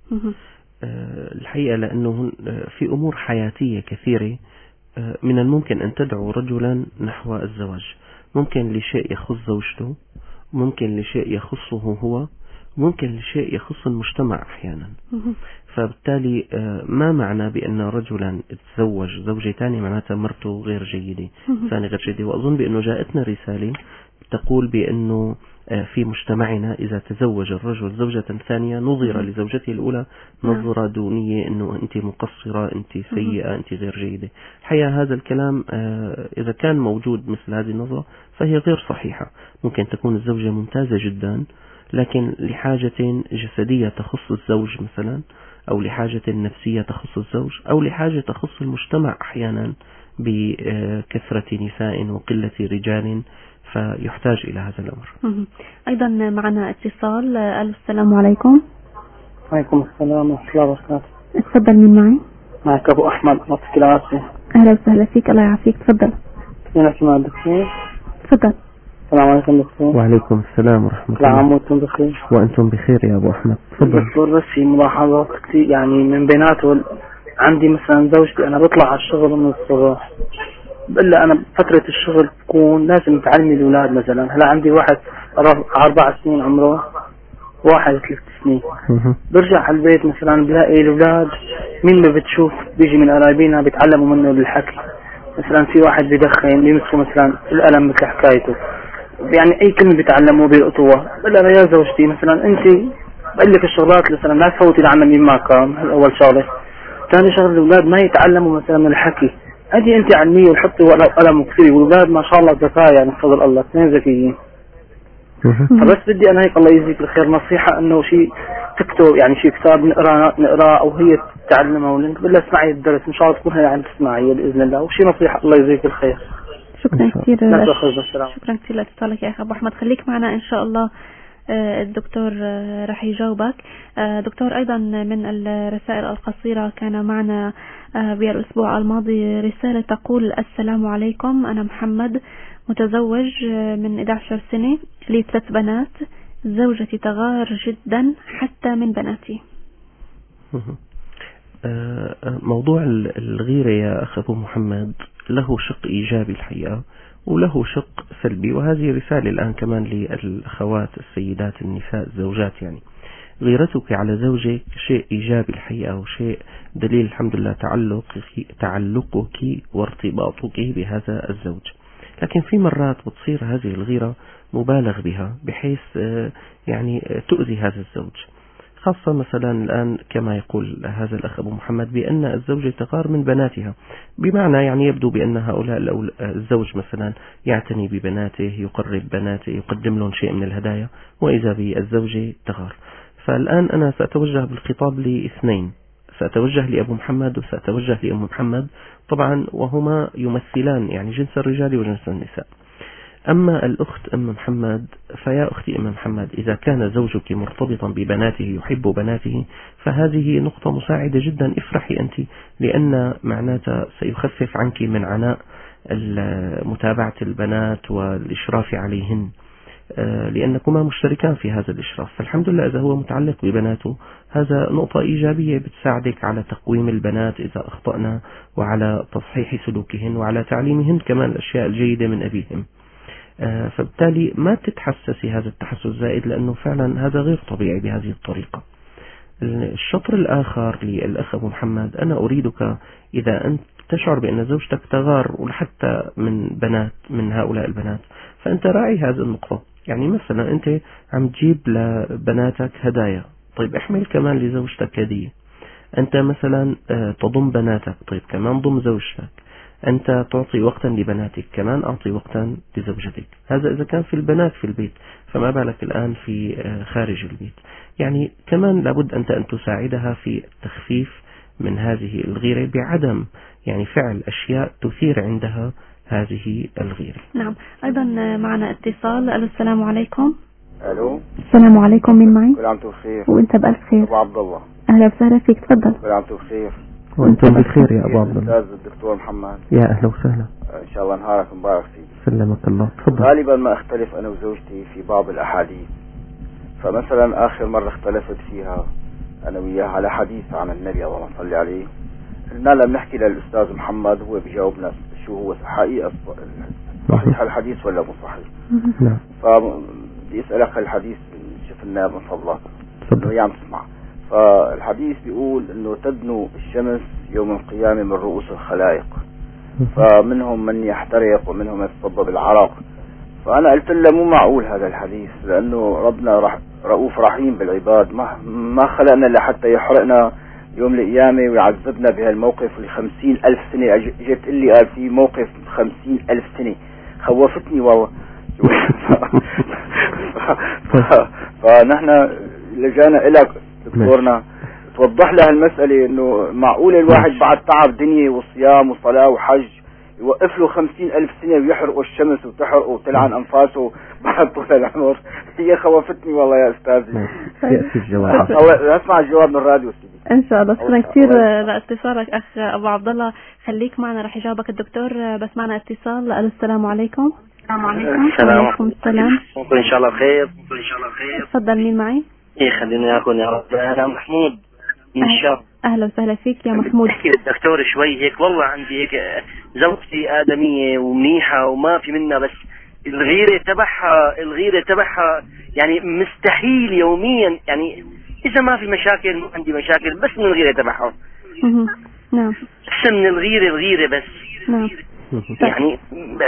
الحقيقة لأنه في أمور حياتية كثيرة من الممكن أن تدعو رجلا نحو الزواج، ممكن لشيء يخص زوجته، ممكن لشيء يخصه هو، ممكن لشيء يخص المجتمع أحيانا. فبالتالي ما معنى بأن رجلا تزوج زوجة ثانية معناتها مرته غير جيدة، ثاني غير جيدة. وأظن بأنه جاءتنا رسالة تقول بأنه في مجتمعنا إذا تزوج الرجل زوجة ثانية نظر لزوجته الأولى نظرة دونية، أنه أنت مقصرة، أنت سيئة، أنت غير جيدة. الحقيقة هذا الكلام إذا كان موجود مثل هذه النظرة فهي غير صحيحة. ممكن تكون الزوجة ممتازة جدا لكن لحاجة جسدية تخص الزوج مثلا، أو لحاجة نفسية تخص الزوج، أو لحاجة تخص المجتمع أحيانا بكثرة نساء وقلة رجال، فيحتاج إلى هذا الأمر. أيضا معنا اتصال. السلام عليكم. وعليكم السلام ورحمة الله وبركاته. اتفضل. من معي؟ معك أبو أحمد. نعطيك العافية. أهلا وسهلا فيك. الله يعافيك. تفضل. نحكي مع الدكتور. تفضل. السلام عليكم دكتور. وعليكم السلام ورحمة الله. العام وانتم بخير. وأنتم بخير يا أبو أحمد. تفضل دكتور، بس في ملاحظات كثير يعني من بيناته. عندي مثلا زوجتي أنا بطلع على الشغل من الصبح، إلا أنا فترة الشغل بكون لازم تعلمي الأولاد. مثلا هلا عندي واحد 4 سنين عمره، واحد 3 سنين. برجع على البيت مثلا بلاقي الأولاد مين ما بتشوف بيجي من قرايبينا بيتعلموا منه بالحكي. مثلا في واحد بيدخن بيمسكوا مثلا القلم مثل حكايته، يعني أي كلمة بيتعلموا بيلقطوها. بلا يا زوجتي مثلا أنت بقول لك الشغلات مثلا لا تفوتي لعنا مين ما كان. أول شغلة. ثاني شغلة الأولاد ما يتعلموا مثلا من الحكي. أدي أنت علميه وحطي قلم وكتبي، والأولاد ما شاء الله ذكاء يعني بفضل الله اثنين ذكيين. فبس بدي أنا هيك الله يجزيك الخير نصيحة إنه شيء تكتب يعني شيء كتاب نقرأ أو هي تتعلمه، ولا بالله اسمعي الدرس إن شاء الله تكون هي عم تسمعي بإذن الله، وشيء نصيحة الله يجزيك الخير. شكرا كثير. شكرا كثير لاتصالك يا أخي أبو أحمد. خليك معنا إن شاء الله، الدكتور رح يجاوبك. دكتور، أيضا من الرسائل القصيرة كان معنا بالأسبوع الماضي رسالة تقول: السلام عليكم، أنا محمد متزوج من 11 سنة، لي 3 بنات، زوجتي تغار جدا حتى من بناتي. موضوع الغيرة يا أخ أبو محمد له شق إيجابي الحقيقة وله شق سلبي، وهذه رسالة الآن كمان للأخوات السيدات النساء الزوجات. يعني غيرتك على زوجك شيء إيجابي الحقيقة، وشيء دليل الحمد لله تعلقك وارتباطك بهذا الزوج. لكن في مرات بتصير هذه الغيرة مبالغ بها بحيث يعني تؤذي هذا الزوج، خاصة مثلا الآن كما يقول هذا الأخ أبو محمد بأن الزوجة تغار من بناتها، بمعنى يعني يبدو بأن هؤلاء الزوج مثلا يعتني ببناته، يقرب بناته، يقدم لهم شيء من الهدايا، وإذا بالزوجة تغار. فالآن أنا سأتوجه بالخطاب لاثنين، سأتوجه لأبو محمد وسأتوجه لأم محمد طبعا، وهما يمثلان يعني جنس الرجال وجنس النساء. أما الأخت أم محمد، فيا أختي أم محمد، إذا كان زوجك مرتبطا ببناته يحب بناته فهذه نقطة مساعدة جدا، افرحي أنت، لأن معناتها سيخفف عنك من عناء متابعة البنات والإشراف عليهن، لأنكما مشتركان في هذا الإشراف. فالحمد لله إذا هو متعلق ببناته هذا نقطة إيجابية بتساعدك على تقويم البنات إذا أخطأنا، وعلى تصحيح سلوكهن، وعلى تعليمهن كمان الأشياء الجيدة من أبيهم. فبالتالي ما تتحسسي هذا التحسس الزائد، لأنه فعلا هذا غير طبيعي بهذه الطريقة. الشطر الآخر للأخ أبو محمد، أنا أريدك إذا أنت تشعر بأن زوجتك تغار وحتى من هؤلاء البنات، فأنت راعي هذه النقطة. يعني مثلا أنت عم تجيب لبناتك هدايا، طيب احمل كمان لزوجتك هدية. أنت مثلا تضم بناتك، طيب كمان ضم زوجتك. أنت تعطي وقتا لبناتك، كمان أعطي وقتا لزوجتك. هذا إذا كان في البنات في البيت، فما بالك الآن في خارج البيت. يعني كمان لابد أنت أن تساعدها في التخفيف من هذه الغيرة بعدم يعني فعل أشياء تثير عندها هذه الغيرة. نعم. أيضا معنا اتصال. ألو، السلام عليكم. ألو، السلام عليكم، من معي؟ كل عام وانتم بخير. وأنت بألف خير. أبو عبد الله. أهلا وسهلا فيك، تفضل. كل عام وانتم بخير. وأنتم بخير يا أبو عبد الله. أستاذ الدكتور محمد. يا أهلا وسهلا. إن شاء الله نهارك مبارك فيك. سلمك الله. تفضل. غالبا ما اختلف أنا وزوجتي في بعض الأحاديث، فمثلا آخر مرة اختلفت فيها أنا وياها على حديث عن النبي اللهم صل عليه. قلنا لما نحكي للأستاذ محمد هو بيجاوبنا شو هو حقيقة صحيح الحديث ولا مو صحيح. نعم. فبدي أسألك الحديث شفناه من فضلك إنه يعم تسمع. فالحديث بيقول إنه تدنو الشمس يوم القيامة من رؤوس الخلائق، فمنهم من يحترق ومنهم من يتصبب العرق. فأنا قلت له مو معقول هذا الحديث، لأنه ربنا رؤوف رحيم بالعباد، ما خلقنا لحتى يحرقنا يوم القيامة ويعذبنا بهالموقف ل50,000 سنة. جيت لي قال في موقف 50,000 سنة، خوفتني والله. فنحن لجانا إلك دكتورنا توضح لها المسألة، إنه معقول الواحد بعد تعب دنيا وصيام وصلاة وحج يوقف له 50,000 سنة ويحرقوا الشمس وتحرقه وتلعن أنفاسه بعد طول العمر. هي خوفتني والله يا أستاذي. يأتي الجواب. أسمع الجواب من الراديو سيدي. ان شاء الله. شكرا كثير لاتصالك اخ ابو عبد الله. خليك معنا، راح يجاوبك الدكتور، بس معنا اتصال. السلام عليكم. وعليكم السلام. ان شاء الله خير. تفضل، مين معي؟ خليني اكون يا رب. انا محمود من الشام. اهلا وسهلا فيك يا محمود. احكي للدكتور شوي هيك. والله عندي هيك زوجتي آدمية ومنيحة وما في منها، بس الغيرة تبعها يعني مستحيل يوميا، يعني إذا ما في مشاكل ما عندي مشاكل، بس من الغيرة تبعها. نعم. بس من الغيرة بس. نعم. يعني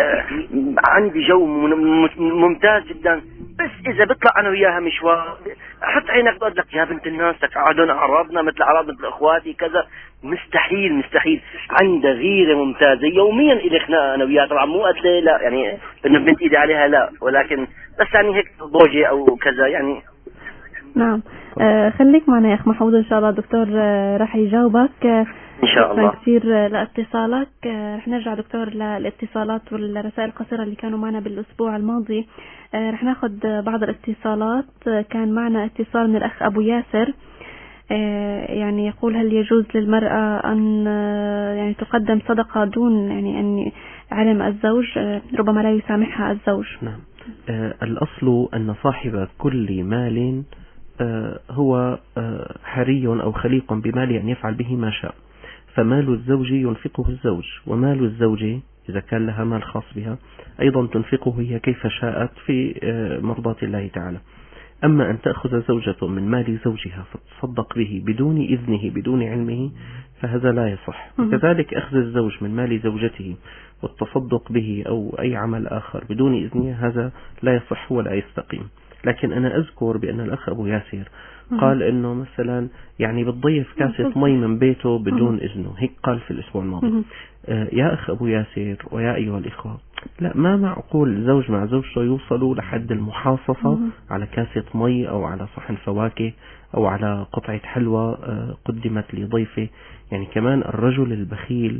عندي جو ممتاز جدا، بس إذا بطلع أنا وياها مشوار حط عينك بقول لك يا بنت الناس تقعدون أعراضنا مثل أعراض مثل أخواتي كذا. مستحيل. عندها غيرة ممتازة يوميا. إلي خناقة أنا وياها، طبعا مو قتلة لا، يعني إنه بنت إيدي عليها لا، ولكن بس يعني هيك ضوجة أو كذا يعني. نعم. خليك معنا يا أخ محمود، إن شاء الله الدكتور راح يجاوبك إن شاء الله. كثير لاتصالك. رح نرجع دكتور للاتصالات والرسائل القصيرة اللي كانوا معنا بالأسبوع الماضي. رح ناخذ بعض الاتصالات. كان معنا اتصال من الأخ أبو ياسر، يعني يقول هل يجوز للمرأة أن يعني تقدم صدقة دون يعني أن علم الزوج، ربما لا يسامحها الزوج؟ نعم. الأصل أن صاحب كل مال هو حري أو خليق بمال أن يفعل به ما شاء، فمال الزوج ينفقه الزوج، ومال الزوجة إذا كان لها مال خاص بها أيضا تنفقه هي كيف شاءت في مرضاة الله تعالى. أما أن تأخذ زوجة من مال زوجها فتصدق به بدون إذنه بدون علمه فهذا لا يصح. وكذلك أخذ الزوج من مال زوجته والتصدق به أو أي عمل آخر بدون إذنه هذا لا يصح ولا يستقيم. لكن أنا أذكر بأن الأخ أبو ياسر قال إنه مثلا يعني بتضيف كاسة مي من بيته بدون إذنه، هيك قال في الأسبوع الماضي. يا أخ أبو ياسر ويا أيها الإخوة، لا، ما معقول زوج مع زوجته يوصلوا لحد المحاصصة على كاسة مي أو على صحن فواكه أو على قطعة حلوى قدمت لضيفه. يعني كمان الرجل البخيل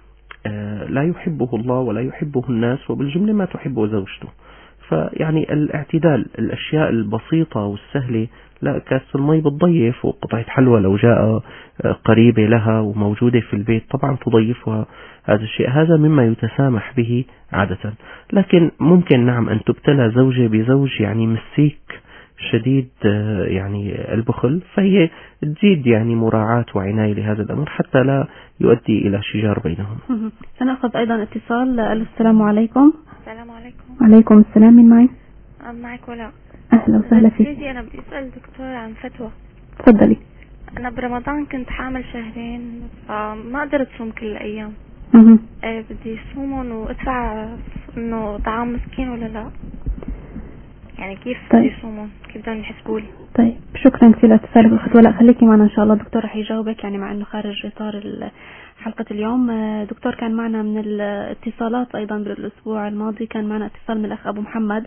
لا يحبه الله ولا يحبه الناس، وبالجملة ما تحبه زوجته. فيعني الاعتدال، الأشياء البسيطة والسهلة، لا، كاس المي بتضيف، وقطعة حلوى لو جاء قريبة لها وموجودة في البيت طبعا تضيفها. هذا الشيء هذا مما يتسامح به عادة. لكن ممكن نعم أن تبتلى زوجة بزوج يعني مسيك شديد يعني البخل، فهي تزيد يعني مراعاة وعناية لهذا الأمر حتى لا يؤدي إلى شجار بينهم. سنأخذ أيضا اتصال. السلام عليكم. السلام عليكم. وعليكم السلام. من معي؟ معك ولاء. أهلا وسهلا فيك. أنا بدي أسأل دكتور عن فتوى. تفضلي. أنا برمضان كنت حامل شهرين، فما قدرت صوم كل الأيام. بدي صومهم وأدفع إنه طعام مسكين ولا لا؟ يعني كيف بدي صومهم؟ كيف بدهم يحسبولي؟ طيب، شكرا كثير لاتصالك أخت ولاء. خليكي معنا إن شاء الله، الدكتور رح يجاوبك يعني مع إنه خارج إطار حلقة اليوم. دكتور كان معنا من الاتصالات أيضا بالأسبوع الماضي، كان معنا اتصال من الأخ أبو محمد،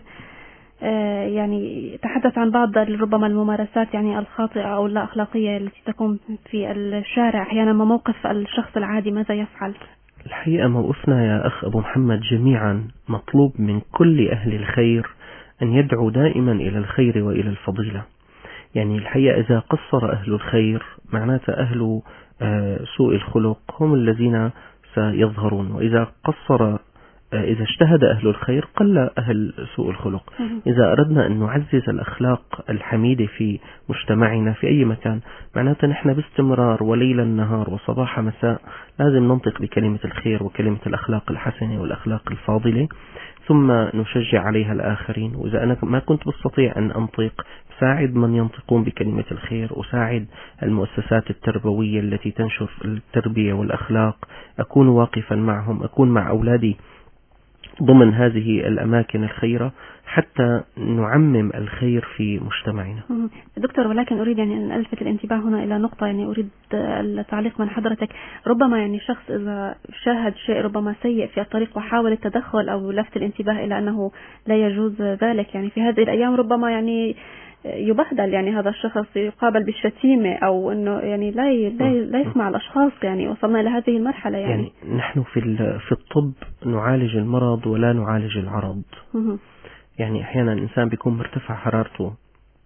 يعني تحدث عن بعض ربما الممارسات يعني الخاطئة أو لا أخلاقية التي تكون في الشارع أحيانا. ما موقف الشخص العادي، ماذا يفعل؟ الحقيقة موقفنا يا أخ أبو محمد جميعا مطلوب من كل أهل الخير أن يدعو دائما إلى الخير وإلى الفضيلة. يعني الحقيقة إذا قصر أهل الخير معناته أهل سوء الخلق هم الذين سيظهرون، وإذا قصر إذا اجتهد أهل الخير قل أهل سوء الخلق. إذا أردنا أن نعزز الأخلاق الحميدة في مجتمعنا في أي مكان معناته نحن باستمرار وليلا نهار وصباح مساء لازم ننطق بكلمة الخير وكلمة الأخلاق الحسنة والأخلاق الفاضلة، ثم نشجع عليها الآخرين. وإذا أنا ما كنت بستطيع أن أنطق ساعد من ينطقون بكلمة الخير، وساعد المؤسسات التربوية التي تنشر التربية والأخلاق، أكون واقفا معهم، أكون مع أولادي ضمن هذه الأماكن الخيرة حتى نعمم الخير في مجتمعنا. دكتور، ولكن أريد يعني أن ألفت الانتباه هنا إلى نقطة، يعني أريد التعليق من حضرتك. ربما يعني شخص إذا شاهد شيء ربما سيء في الطريق وحاول التدخل أو لفت الانتباه إلى أنه لا يجوز ذلك، يعني في هذه الأيام ربما يعني يبهدل يعني هذا الشخص، يقابل بالشتيمة أو أنه يعني لا يسمع الأشخاص. يعني وصلنا إلى هذه المرحلة. يعني نحن في الطب نعالج المرض ولا نعالج العرض. يعني أحيانا الإنسان بيكون مرتفع حرارته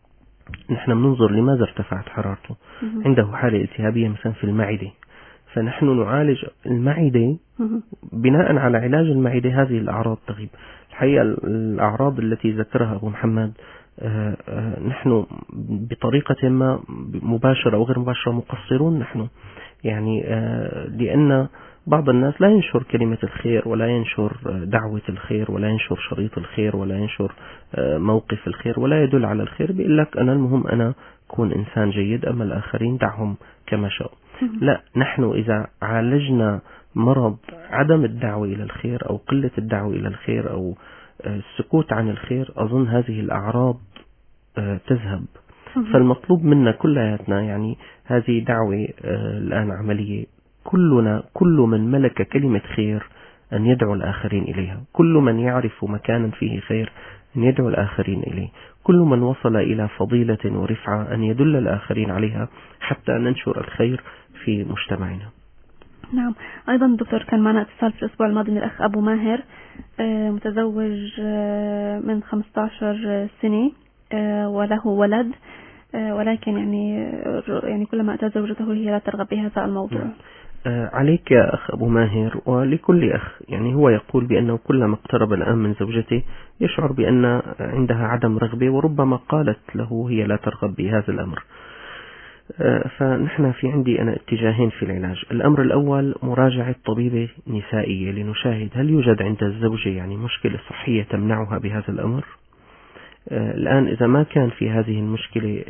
نحن بننظر لماذا ارتفعت حرارته. عنده حالة التهابية مثلا في المعدة، فنحن نعالج المعدة بناء على علاج المعدة هذه الأعراض تغيب. الحقيقة الأعراض التي ذكرها أبو محمد نحن بطريقة ما مباشرة أو غير مباشرة مقصرون نحن، يعني لأن بعض الناس لا ينشر كلمة الخير ولا ينشر دعوة الخير ولا ينشر شريط الخير ولا ينشر موقف الخير ولا يدل على الخير، بيقول لك أنا المهم أنا أكون إنسان جيد، أما الآخرين دعهم كما شاءوا. لا، نحن إذا عالجنا مرض عدم الدعوة إلى الخير أو قلة الدعوة إلى الخير أو السكوت عن الخير، أظن هذه الأعراض تذهب. فالمطلوب منا كلياتنا، يعني هذه دعوة الآن عملية، كل من ملك كلمة خير أن يدعو الآخرين إليها، كل من يعرف مكانا فيه خير أن يدعو الآخرين إليه، كل من وصل إلى فضيلة ورفعة أن يدل الآخرين عليها حتى ننشر الخير في مجتمعنا. نعم. أيضا دكتور كان معنا اتصال في الأسبوع الماضي من الأخ أبو ماهر، متزوج من 15 سنة وله ولد، ولكن يعني كلما أتى زوجته هي لا ترغب بهذا الموضوع. عليك يا أخ أبو ماهر ولكل أخ، يعني هو يقول بأنه كلما اقترب الآن من زوجته يشعر بأن عندها عدم رغبة، وربما قالت له هي لا ترغب بهذا الأمر. فنحن عندي أنا اتجاهين في العلاج. الأمر الأول مراجعة طبيبة نسائية لنشاهد هل يوجد عند الزوجة يعني مشكلة صحية تمنعها بهذا الأمر. الآن إذا ما كان في هذه المشكلة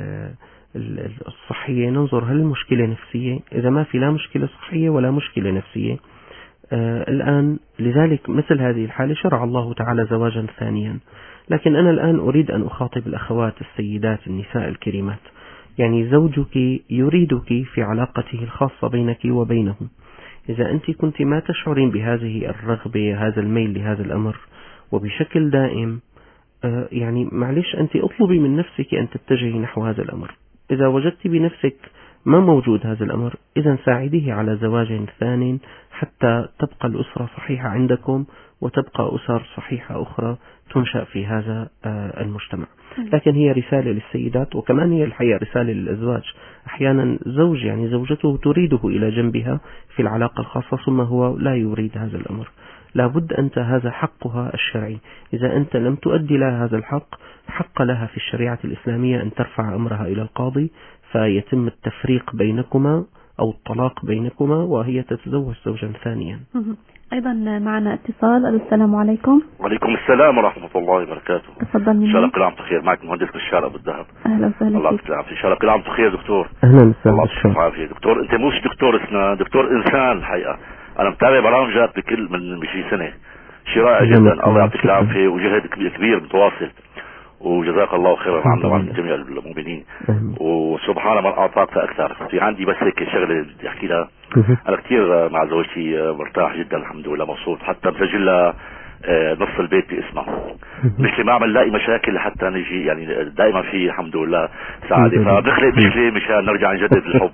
الصحية ننظر هل المشكلة نفسية. إذا ما في لا مشكلة صحية ولا مشكلة نفسية الآن، لذلك مثل هذه الحالة شرع الله تعالى زواجا ثانيا. لكن أنا الآن أريد أن أخاطب الأخوات السيدات النساء الكريمات، يعني زوجك يريدك في علاقته الخاصة بينك وبينه. إذا أنت كنت ما تشعرين بهذه الرغبة، هذا الميل لهذا الأمر وبشكل دائم، يعني معلش أنت اطلبي من نفسك أن تتجهي نحو هذا الأمر. إذا وجدت بنفسك ما موجود هذا الأمر، إذا ساعديه على زواج ثاني حتى تبقى الأسرة صحيحة عندكم وتبقى أسر صحيحة أخرى تنشأ في هذا المجتمع. لكن هي رسالة للسيدات، وكمان هي الحقيقة رسالة للأزواج. أحيانا زوج يعني زوجته تريده إلى جنبها في العلاقة الخاصة ثم هو لا يريد هذا الأمر. لابد أنت هذا حقها الشرعي، إذا أنت لم تؤدي لها هذا الحق، حق لها في الشريعة الإسلامية أن ترفع أمرها إلى القاضي فيتم التفريق بينكما أو الطلاق بينكما وهي تتزوج زوجا ثانيا. أيضا معنا اتصال. السلام عليكم. وعليكم السلام ورحمة الله وبركاته. تفضل. إن شاء الله كل عام بخير. معك مهندس بشار أبو الذهب. أهلا وسهلا. الله يعطيك العافية. إن شاء الله كل عام بخير دكتور. أهلا وسهلا. الله يعطيك العافية دكتور. أنت مش دكتور اسمه دكتور إنسان الحقيقة. أنا متابع برامجك بكل من بشي سنة، شيء رائع جدا. الله يعطيك العافية وجهد كبير متواصل، وجزاك الله خيرا عنا وعن جميع المؤمنين. وسبحان من أعطاك فأكثر. في عندي بس هيك شغلة بدي أحكي لها. أنا كثير مع زوجتي مرتاح جدا الحمد لله، مبسوط، حتى مسجل لها نص البيت باسمها. مش ما عم نلاقي مشاكل حتى نجي، يعني دائما في الحمد لله سعادة، فبنخلق مشكلة مشان نرجع نجدد الحب.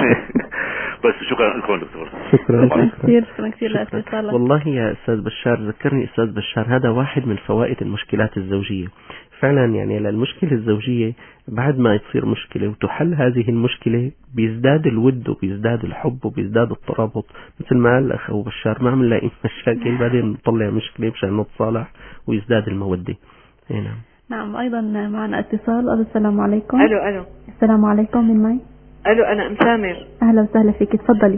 بس شكرا لكم دكتور. شكرا كثير لاتصالك. والله يا أستاذ بشار ذكرني أستاذ بشار، هذا واحد من فوائد المشكلات الزوجية فعلا. يعني للمشكلة الزوجية بعد ما تصير مشكلة وتحل هذه المشكلة بيزداد الود وبيزداد الحب وبيزداد الترابط. مثل ما قال الأخ أبو بشار، ما بنلاقي مشاكل بعدين نطلع مشكلة مشان نتصالح ويزداد المودة. نعم. أيضا معنا اتصال. السلام عليكم. ألو. السلام عليكم. من معي؟ ألو، أنا أم سامر. أهلا وسهلا فيك، تفضلي.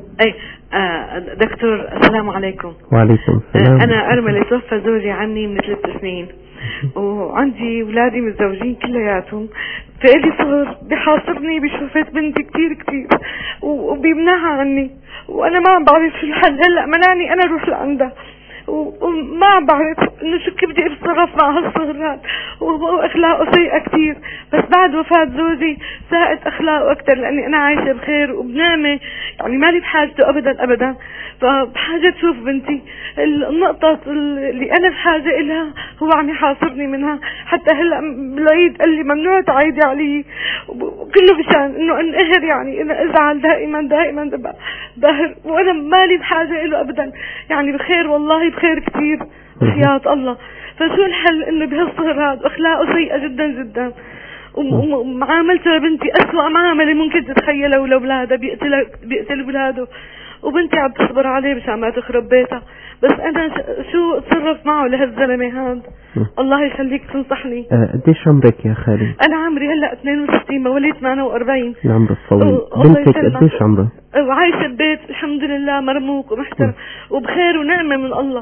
دكتور السلام عليكم. وعليكم السلام. أنا أرملة، توفى زوجي عني من 3 سنين، وعندي أولادي متزوجين كلياتهم، فإلي صغر بحاصرني بشوفة بنتي كتير وبيمنعها عني، وأنا ما عم بعرف شو الحل. هلأ منعني أنا أروح لعندها وما عم بعرف انه شو كيف بدي اتصرف مع هالصغران، وهو اخلاقه سيئة كتير. بس بعد وفاة زوجي ساءت اخلاقه اكتر، لاني انا عايشة بخير وبنامة، يعني مالي بحاجته ابدا. فبحاجة تشوف بنتي. النقطة اللي انا بحاجة الها هو عم يحاصرني منها. حتى هلا بالعيد قال لي ممنوع تعيدي علي، وكله مشان انه انقهر، يعني انا ازعل دائما بهر، وانا مالي بحاجة له ابدا، يعني بخير والله بخير كتير بحياة الله. فشو الحل؟ انه بهالصغر هذا اخلاقه سيئة جدا. ومعاملته لبنتي أسوأ معاملة ممكن تتخيلها، ولأولادها بيقتل أولاده، وبنتي عم تصبر عليه مشان ما تخرب بيتها. بس أنا شو اتصرف معه لهالزلمة هذا؟ الله يخليك تنصحني. قديش عمرك يا خالي؟ أنا عمري هلا 62، مواليد 48. العمر الطويل. بنتك قديش عمرها؟ وعايشة ببيت الحمد لله مرموق ومحترم وبخير ونعمة من الله.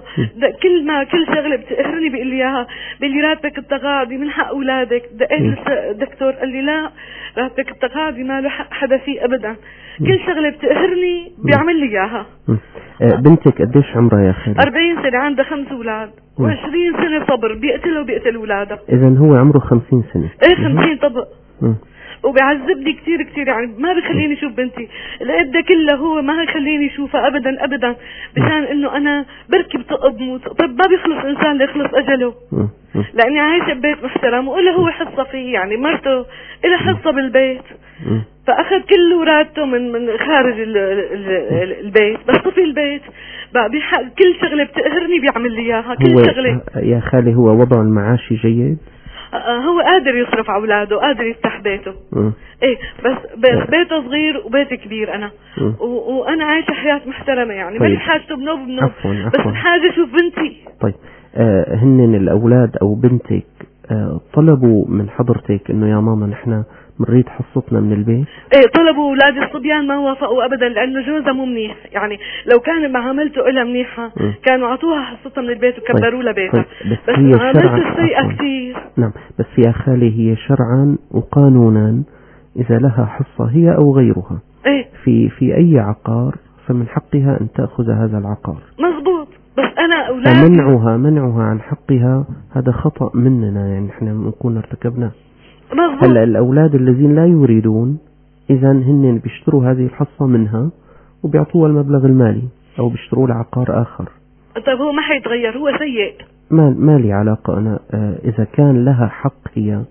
كل شغلة بتقهرني بيقول لي اياها، بيقول لي راتبك التقاعدي من حق اولادك. دقيت الدكتور قال لي لا، راتبك التقاعدي ما له حق حدا فيه ابدا. كل شغلة بتقهرني بيعمل لي اياها. بنتك قديش عمرها يا خالي؟ 40 سنة، عندها 5 اولاد و20 سنة صبر، بيقتلها وبيقتل اولادها. اذا هو عمره 50 سنة. ايه 50 طبق. وبيعذبني كتير كتير، يعني ما بيخليني اشوف بنتي. العدة كلها هو ما يخليني اشوفها ابدا ابدا، مشان انه انا بركب طب موت. طب ما بيخلص انسان ليخلص اجله، لاني عايشة ببيت محترم وإلا هو حصة فيه، يعني مرته إلها حصة بالبيت. فاخذ كل ورادته من خارج البيت، بس طفي البيت بقى كل شغلة بتقهرني بيعمل لي اياها. كل شغلة يا خالي هو وضعه المعاشي جيد؟ هو قادر يصرف على اولاده، قادر يفتح بيته. ايه بس بيته صغير وبيت كبير انا. وانا عايشه حياه محترمه، يعني مالي حاجته بنوب بس حاجه اشوف بنتي. طيب هن الاولاد او بنتك طلبوا من حضرتك انه يا ماما نحن بنريد حصتنا من البيت؟ ايه طلبوا اولاد الصبيان، ما وافقوا ابدا، لانه جوزها مو منيح. يعني لو كان معاملته إلها منيحه كانوا عطوها حصتها من البيت وكبروا لها بيتها. بس معاملته سيئه كثير. نعم بس يا خالي هي شرعا وقانونا اذا لها حصه هي او غيرها ايه في اي عقار فمن حقها ان تاخذ هذا العقار. مظبوط. بس انا اولادي منعها عن حقها هذا خطأ مننا، يعني احنا بنكون ارتكبناه. مظبوط. هلا الاولاد الذين لا يريدون اذا هن بيشتروا هذه الحصة منها وبيعطوها المبلغ المالي او بيشتروا له عقار اخر. طيب هو ما حيتغير، هو سيء. ما لي علاقة انا. اذا كان لها حق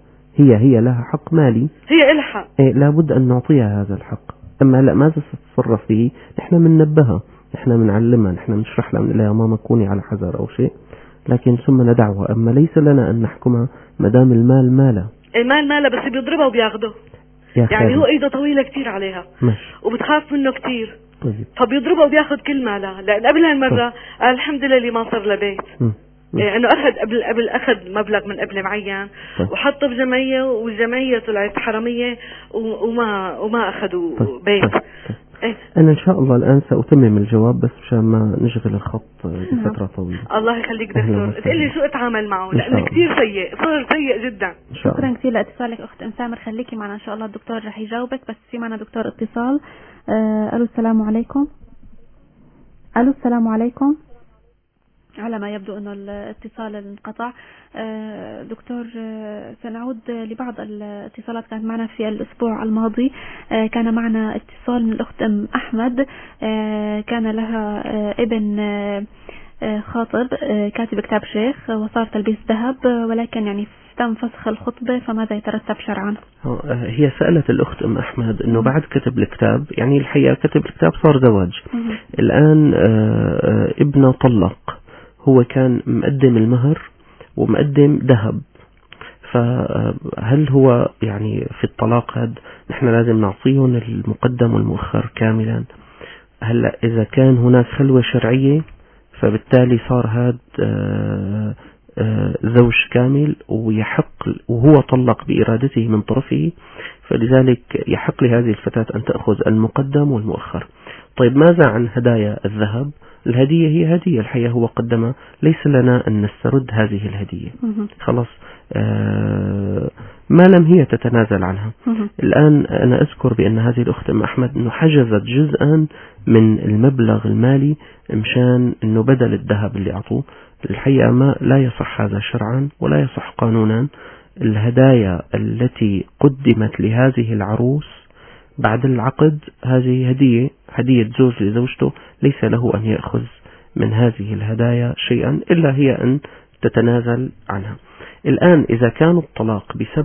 هي لها حق مالي، هي لها حق، لابد ان نعطيها هذا الحق. اما هلا ماذا ستتصرف فيه؟ نحن بننبهها، نحن بنعلمها، نحن بنشرح لها بنقول لها يا ماما كوني على حذر او شيء، لكن ثم ندعوها. اما ليس لنا ان نحكمها ما دام المال مالها. المال مالها، بس بيضربها وبياخده. يعني هو ايده طويلة كتير عليها وبتخاف منه كتير. طيب. فبيضربها وبياخد كل مالها. لان قبل هالمرة الحمد لله اللي ما صار له بيت، انه اخذ قبل اخذ مبلغ من قبل معين وحطه بجمعية، والجمعية طلعت حرامية وما اخذوا بيت. أنا إن شاء الله الآن سأتمم الجواب بس مشان ما نشغل الخط لفترة طويلة. الله يخليك دكتور، تقلي شو أتعامل معه لأنه كثير سيء، صار سيء جدا. شكرا كثير لاتصالك أخت سامر، خليكي معنا إن شاء الله الدكتور رح يجاوبك. بس في معنا دكتور اتصال. ألو السلام عليكم. ألو السلام عليكم. على ما يبدو أنه الاتصال انقطع. دكتور سنعود لبعض الاتصالات كانت معنا في الأسبوع الماضي. كان معنا اتصال من الأخت أم أحمد، كان لها ابن خاطب كاتب كتاب شيخ وصار تلبيس ذهب، ولكن يعني تم فسخ الخطبة، فماذا يترتب شرعا؟ هي سألت الأخت أم أحمد أنه بعد كتب الكتاب، يعني الحقيقة كتب الكتاب صار زواج، الآن ابنه طلق، هو كان مقدم المهر ومقدم ذهب، فهل هو يعني في الطلاق هذا نحن لازم نعطيهم المقدم والمؤخر كاملا؟ هلا إذا كان هناك خلوة شرعية فبالتالي صار هذا زوج كامل ويحق، وهو طلق بإرادته من طرفه، فلذلك يحق لهذه الفتاة أن تأخذ المقدم والمؤخر. طيب ماذا عن هدايا الذهب؟ الهدية هي هدية، الحقيقة هو قدمها، ليس لنا أن نسترد هذه الهدية، خلاص ما لم هي تتنازل عنها. الآن أنا أذكر بأن هذه الأخت أم أحمد أنه حجزت جزءا من المبلغ المالي مشان أنه بدل الذهب اللي أعطوه. الحقيقة ما لا يصح هذا شرعا ولا يصح قانونا. الهدايا التي قدمت لهذه العروس بعد العقد هذه هدية زوج لزوجته، ليس له أن يأخذ من هذه الهدايا شيئا إلا هي أن تتنازل عنها. الآن إذا كان الطلاق بسبب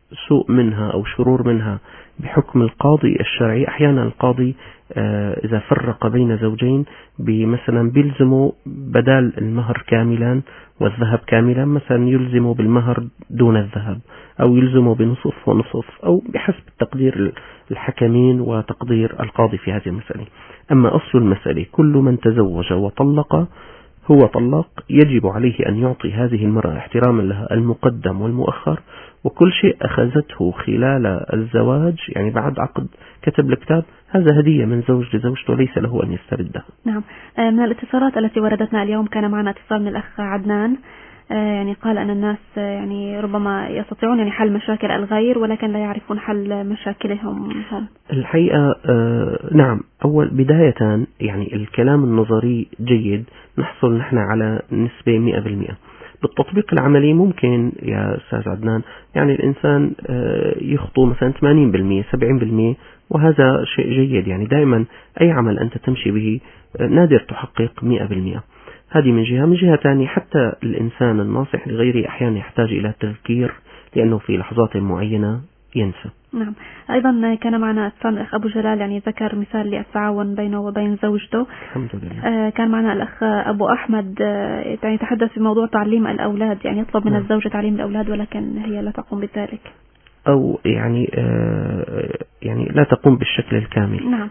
سوء منها أو شرور منها بحكم القاضي الشرعي. أحيانا القاضي إذا فرق بين زوجين مثلا بيلزموا بدال المهر كاملا والذهب كاملا، مثلا يلزموا بالمهر دون الذهب، أو يلزموا بنصف ونصف، أو بحسب تقدير الحكمين وتقدير القاضي في هذه المسألة. أما أصل المسألة كل من تزوج وطلق هو طلاق، يجب عليه أن يعطي هذه المرأة احتراما لها المقدم والمؤخر، وكل شيء أخذته خلال الزواج يعني بعد عقد كتب الكتاب هذا هدية من زوج لزوجته، ليس له أن يستردها. نعم. من الاتصالات التي وردتنا اليوم كان معنا اتصال من الأخ عدنان، يعني قال أن الناس يعني ربما يستطيعون يعني حل مشاكل الغير ولكن لا يعرفون حل مشاكلهم هم. الحقيقة نعم، أول بداية يعني الكلام النظري جيد، نحصل نحن على نسبة 100%. بالتطبيق العملي ممكن يا أستاذ عدنان يعني الإنسان يخطو مثلا 80% 70%، وهذا شيء جيد. يعني دائما أي عمل أنت تمشي به نادر تحقق 100%. هذه من جهة. من جهة ثانية حتى الإنسان الناصح لغيره أحيانا يحتاج إلى تذكير لأنه في لحظات معينة ينسى. نعم. أيضا كان معنا اتصال الأخ أبو جلال، يعني ذكر مثال للتعاون بينه وبين زوجته. الحمد لله. كان معنا الأخ أبو أحمد يعني يتحدث في موضوع تعليم الأولاد، يعني يطلب من الزوجة تعليم الأولاد ولكن هي لا تقوم بذلك، أو يعني يعني لا تقوم بالشكل الكامل. نعم.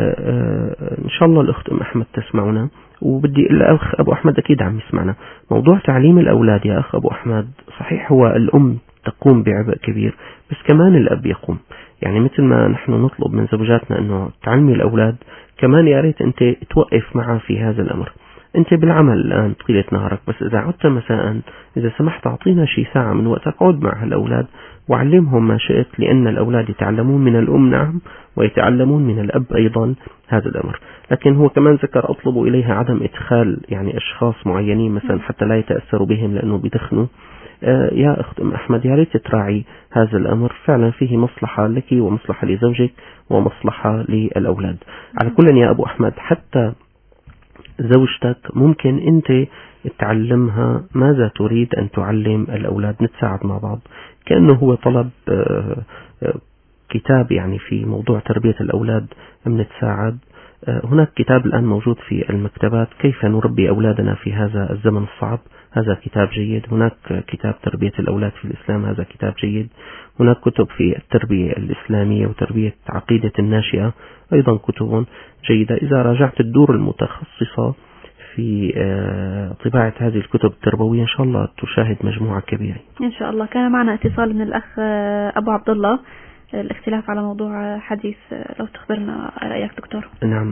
إن شاء الله الأخت أم أحمد تسمعنا، وبدي الأخ أبو أحمد أكيد عم يسمعنا. موضوع تعليم الأولاد يا أخ أبو أحمد صحيح هو الأم تقوم بعبء كبير، بس كمان الأب يقوم. يعني مثل ما نحن نطلب من زوجاتنا أنه تعلمي الأولاد، كمان يا ريت أنت توقف معها في هذا الأمر. أنت بالعمل الآن طيلة نهارك، بس إذا عدت مساء إذا سمحت أعطينا شي ساعة من وقتك، اقعد مع الأولاد وعلمهم ما شئت، لأن الأولاد يتعلمون من الأم نعم، ويتعلمون من الأب أيضا هذا الأمر. لكن هو كمان ذكر أطلب إليها عدم إدخال يعني أشخاص معينين مثلا حتى لا يتأثروا بهم لأنه بيدخنوا. يا أخت أم أحمد يا ريت تراعي هذا الأمر، فعلا فيه مصلحة لك ومصلحة لزوجك ومصلحة للأولاد. على كل يا أبو أحمد حتى زوجتك ممكن أنت تعلمها ماذا تريد أن تعلم الأولاد، نتساعد مع بعض. كأنه هو طلب كتاب يعني في موضوع تربية الأولاد نتساعد. هناك كتاب الآن موجود في المكتبات، كيف نربي أولادنا في هذا الزمن الصعب، هذا كتاب جيد. هناك كتاب تربية الأولاد في الإسلام، هذا كتاب جيد. هناك كتب في التربية الإسلامية وتربية عقيدة الناشئة، أيضا كتب جيدة. إذا راجعت الدور المتخصصة في طباعة هذه الكتب التربوية إن شاء الله تشاهد مجموعة كبيرة إن شاء الله. كان معنا اتصال من الأخ أبو عبد الله، الاختلاف على موضوع حديث، لو تخبرنا رأيك دكتور. نعم.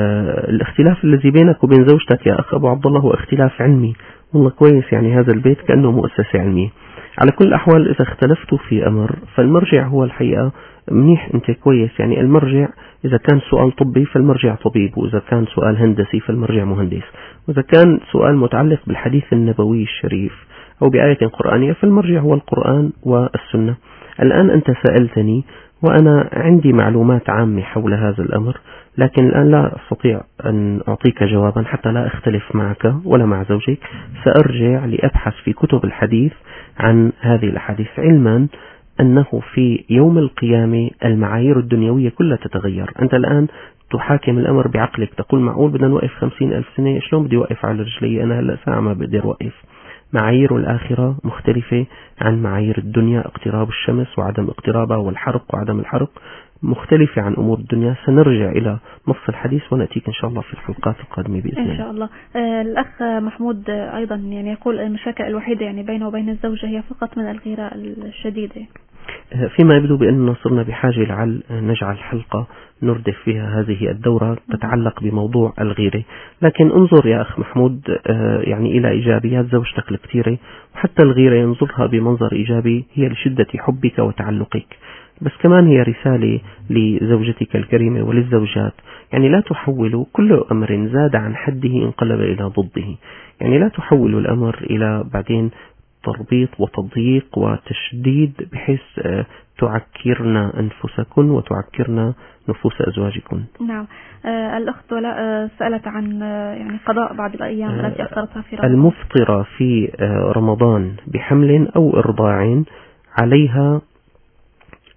الاختلاف الذي بينك وبين زوجتك يا أخ أبو عبد الله هو اختلاف علمي، والله كويس. يعني هذا البيت كأنه مؤسسة علمية. على كل الأحوال إذا اختلفتوا في أمر فالمرجع هو الحقيقة منيح، أنت كويس. يعني المرجع إذا كان سؤال طبي فالمرجع طبيب، وإذا كان سؤال هندسي فالمرجع مهندس، وإذا كان سؤال متعلق بالحديث النبوي الشريف أو بآية قرآنية فالمرجع هو القرآن والسنة. الآن أنت سألتني وأنا عندي معلومات عامة حول هذا الأمر، لكن الآن لا أستطيع أن أعطيك جوابا حتى لا أختلف معك ولا مع زوجك. سأرجع لأبحث في كتب الحديث عن هذه الأحاديث، علما أنه في يوم القيامة المعايير الدنيوية كلها تتغير. أنت الآن تحاكم الأمر بعقلك، تقول معقول بدنا نوقف 50,000 سنة، شلون بدي أوقف على رجلي أنا هلأ ساعة ما بقدر أوقف. معايير الآخرة مختلفة عن معايير الدنيا، اقتراب الشمس وعدم اقترابها، والحرق وعدم الحرق مختلفة عن أمور الدنيا. سنرجع إلى نص الحديث ونأتيك إن شاء الله في الحلقات القادمة بإذن الله. إن شاء الله. الأخ محمود أيضا يعني يقول المشاكل الوحيدة يعني بينه وبين الزوجة هي فقط من الغيرة الشديدة. فيما يبدو بأننا صرنا بحاجة لعل نجعل حلقة نردف فيها هذه الدورة تتعلق بموضوع الغيرة. لكن انظر يا أخ محمود يعني إلى إيجابيات زوجتك الكثيرة، وحتى الغيرة ينظرها بمنظر إيجابي، هي لشدة حبك وتعلقك. بس كمان هي رسالة لزوجتك الكريمة وللزوجات، يعني لا تحولوا كل أمر زاد عن حده انقلب إلى ضده. يعني لا تحولوا الأمر إلى بعدين تربيط وتضييق وتشديد بحيث تعكرنا أنفسكن وتعكرنا نفوس أزواجكن. نعم. الأخت ولاء سألت عن يعني قضاء بعض الأيام التي أفطرتها في رمضان. المفطرة في رمضان بحمل أو إرضاع عليها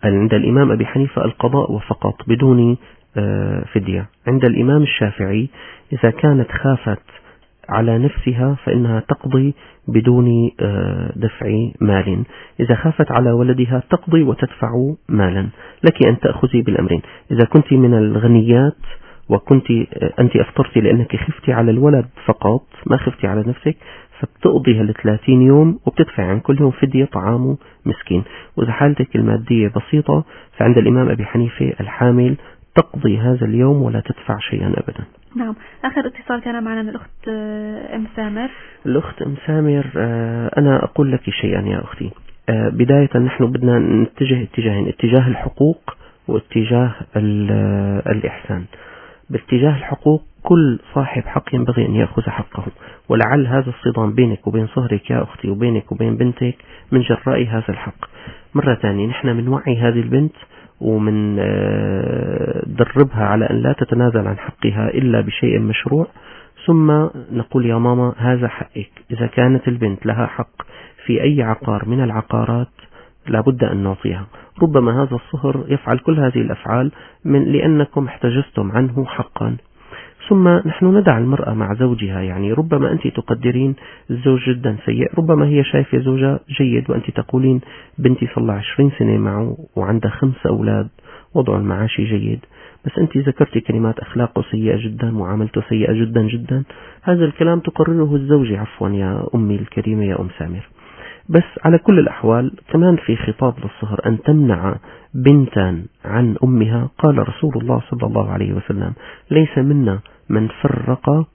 عند الإمام أبي حنيفة القضاء وفقط بدون فدية. عند الإمام الشافعي إذا كانت خافت على نفسها فإنها تقضي بدون دفع مال، إذا خافت على ولدها تقضي وتدفع مالا. لك أن تأخذي بالأمرين. إذا كنت من الغنيات وكنت أنت أفطرتي لأنك خفتي على الولد فقط ما خفتي على نفسك، فبتقضيها 30 يوم وبتدفع عن كل يوم فدية طعام مسكين. وإذا حالتك المادية بسيطة فعند الإمام أبي حنيفة الحامل تقضي هذا اليوم ولا تدفع شيئا أبدا. نعم. آخر اتصال كان معنا من الأخت أم سامر. الأخت أم سامر، أنا أقول لك شيئا يا أختي. بداية نحن بدنا نتجه اتجاهين، اتجاه الحقوق واتجاه الإحسان. باتجاه الحقوق كل صاحب حق ينبغي أن يأخذ حقه، ولعل هذا الصدام بينك وبين صهرك يا أختي وبينك وبين بنتك من جراء هذا الحق. مرة ثانية نحن من وعي هذه البنت ومن دربها على أن لا تتنازل عن حقها إلا بشيء مشروع، ثم نقول يا ماما هذا حقك. إذا كانت البنت لها حق في أي عقار من العقارات لابد أن نعطيها. ربما هذا الصهر يفعل كل هذه الأفعال لأنكم احتجزتم عنه حقا. ثم نحن ندع المرأة مع زوجها، يعني ربما أنت تقدرين الزوج جدا سيء، ربما هي شايفة زوجها جيد وأنت تقولين بنتي صلى 20 سنة معه وعندها 5 أولاد وضع المعاشي جيد، بس أنت ذكرتي كلمات أخلاقه سيئة جدا، معاملته سيئة جدا جدا. هذا الكلام تقرره الزوجة عفوا يا أمي الكريمة يا أم سامر. بس على كل الأحوال كمان في خطاب للصهر أن تمنع بنتا عن أمها. قال رسول الله صلى الله عليه وسلم ليس منا من فرق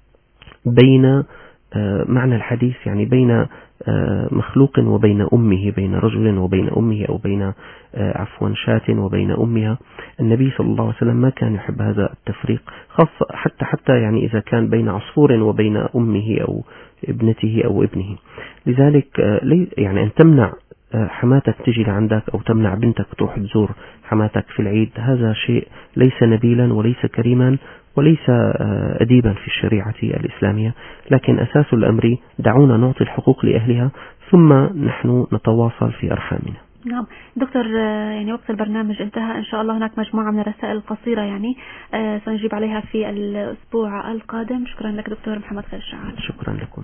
بين معنى الحديث يعني بين مخلوق وبين أمه، بين رجل وبين أمه، أو بين عفوا شاة وبين أمها. النبي صلى الله عليه وسلم ما كان يحب هذا التفريق، خاصة حتى يعني إذا كان بين عصفور وبين أمه أو ابنته أو ابنه. لذلك يعني أن تمنع حماتك تجي لعندك أو تمنع بنتك تروح تزور حماتك في العيد، هذا شيء ليس نبيلا وليس كريما وليس أديبا في الشريعة الإسلامية. لكن أساس الأمر دعونا نعطي الحقوق لأهلها ثم نحن نتواصل في أرحامنا. نعم دكتور، يعني وقت البرنامج انتهى. إن شاء الله هناك مجموعة من الرسائل القصيرة يعني سنجيب عليها في الأسبوع القادم. شكرا لك دكتور محمد خير الشعال. شكرا لكم.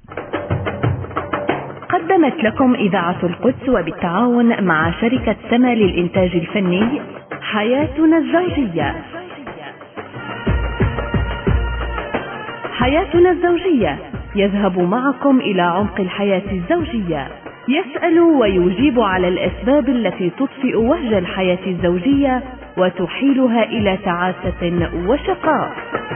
قدمت لكم إذاعة القدس وبالتعاون مع شركة سما للإنتاج الفني حياتنا الزوجية. حياتنا الزوجية يذهب معكم إلى عمق الحياة الزوجية، يسأل ويجيب على الأسباب التي تطفئ وهج الحياة الزوجية وتحيلها إلى تعاسة وشقاء.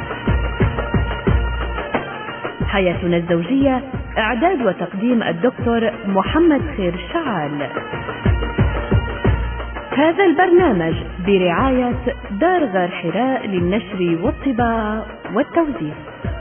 حياتنا الزوجية إعداد وتقديم الدكتور محمد خير الشعال. هذا البرنامج برعاية دار غار حراء للنشر والطباعة والتوزيع.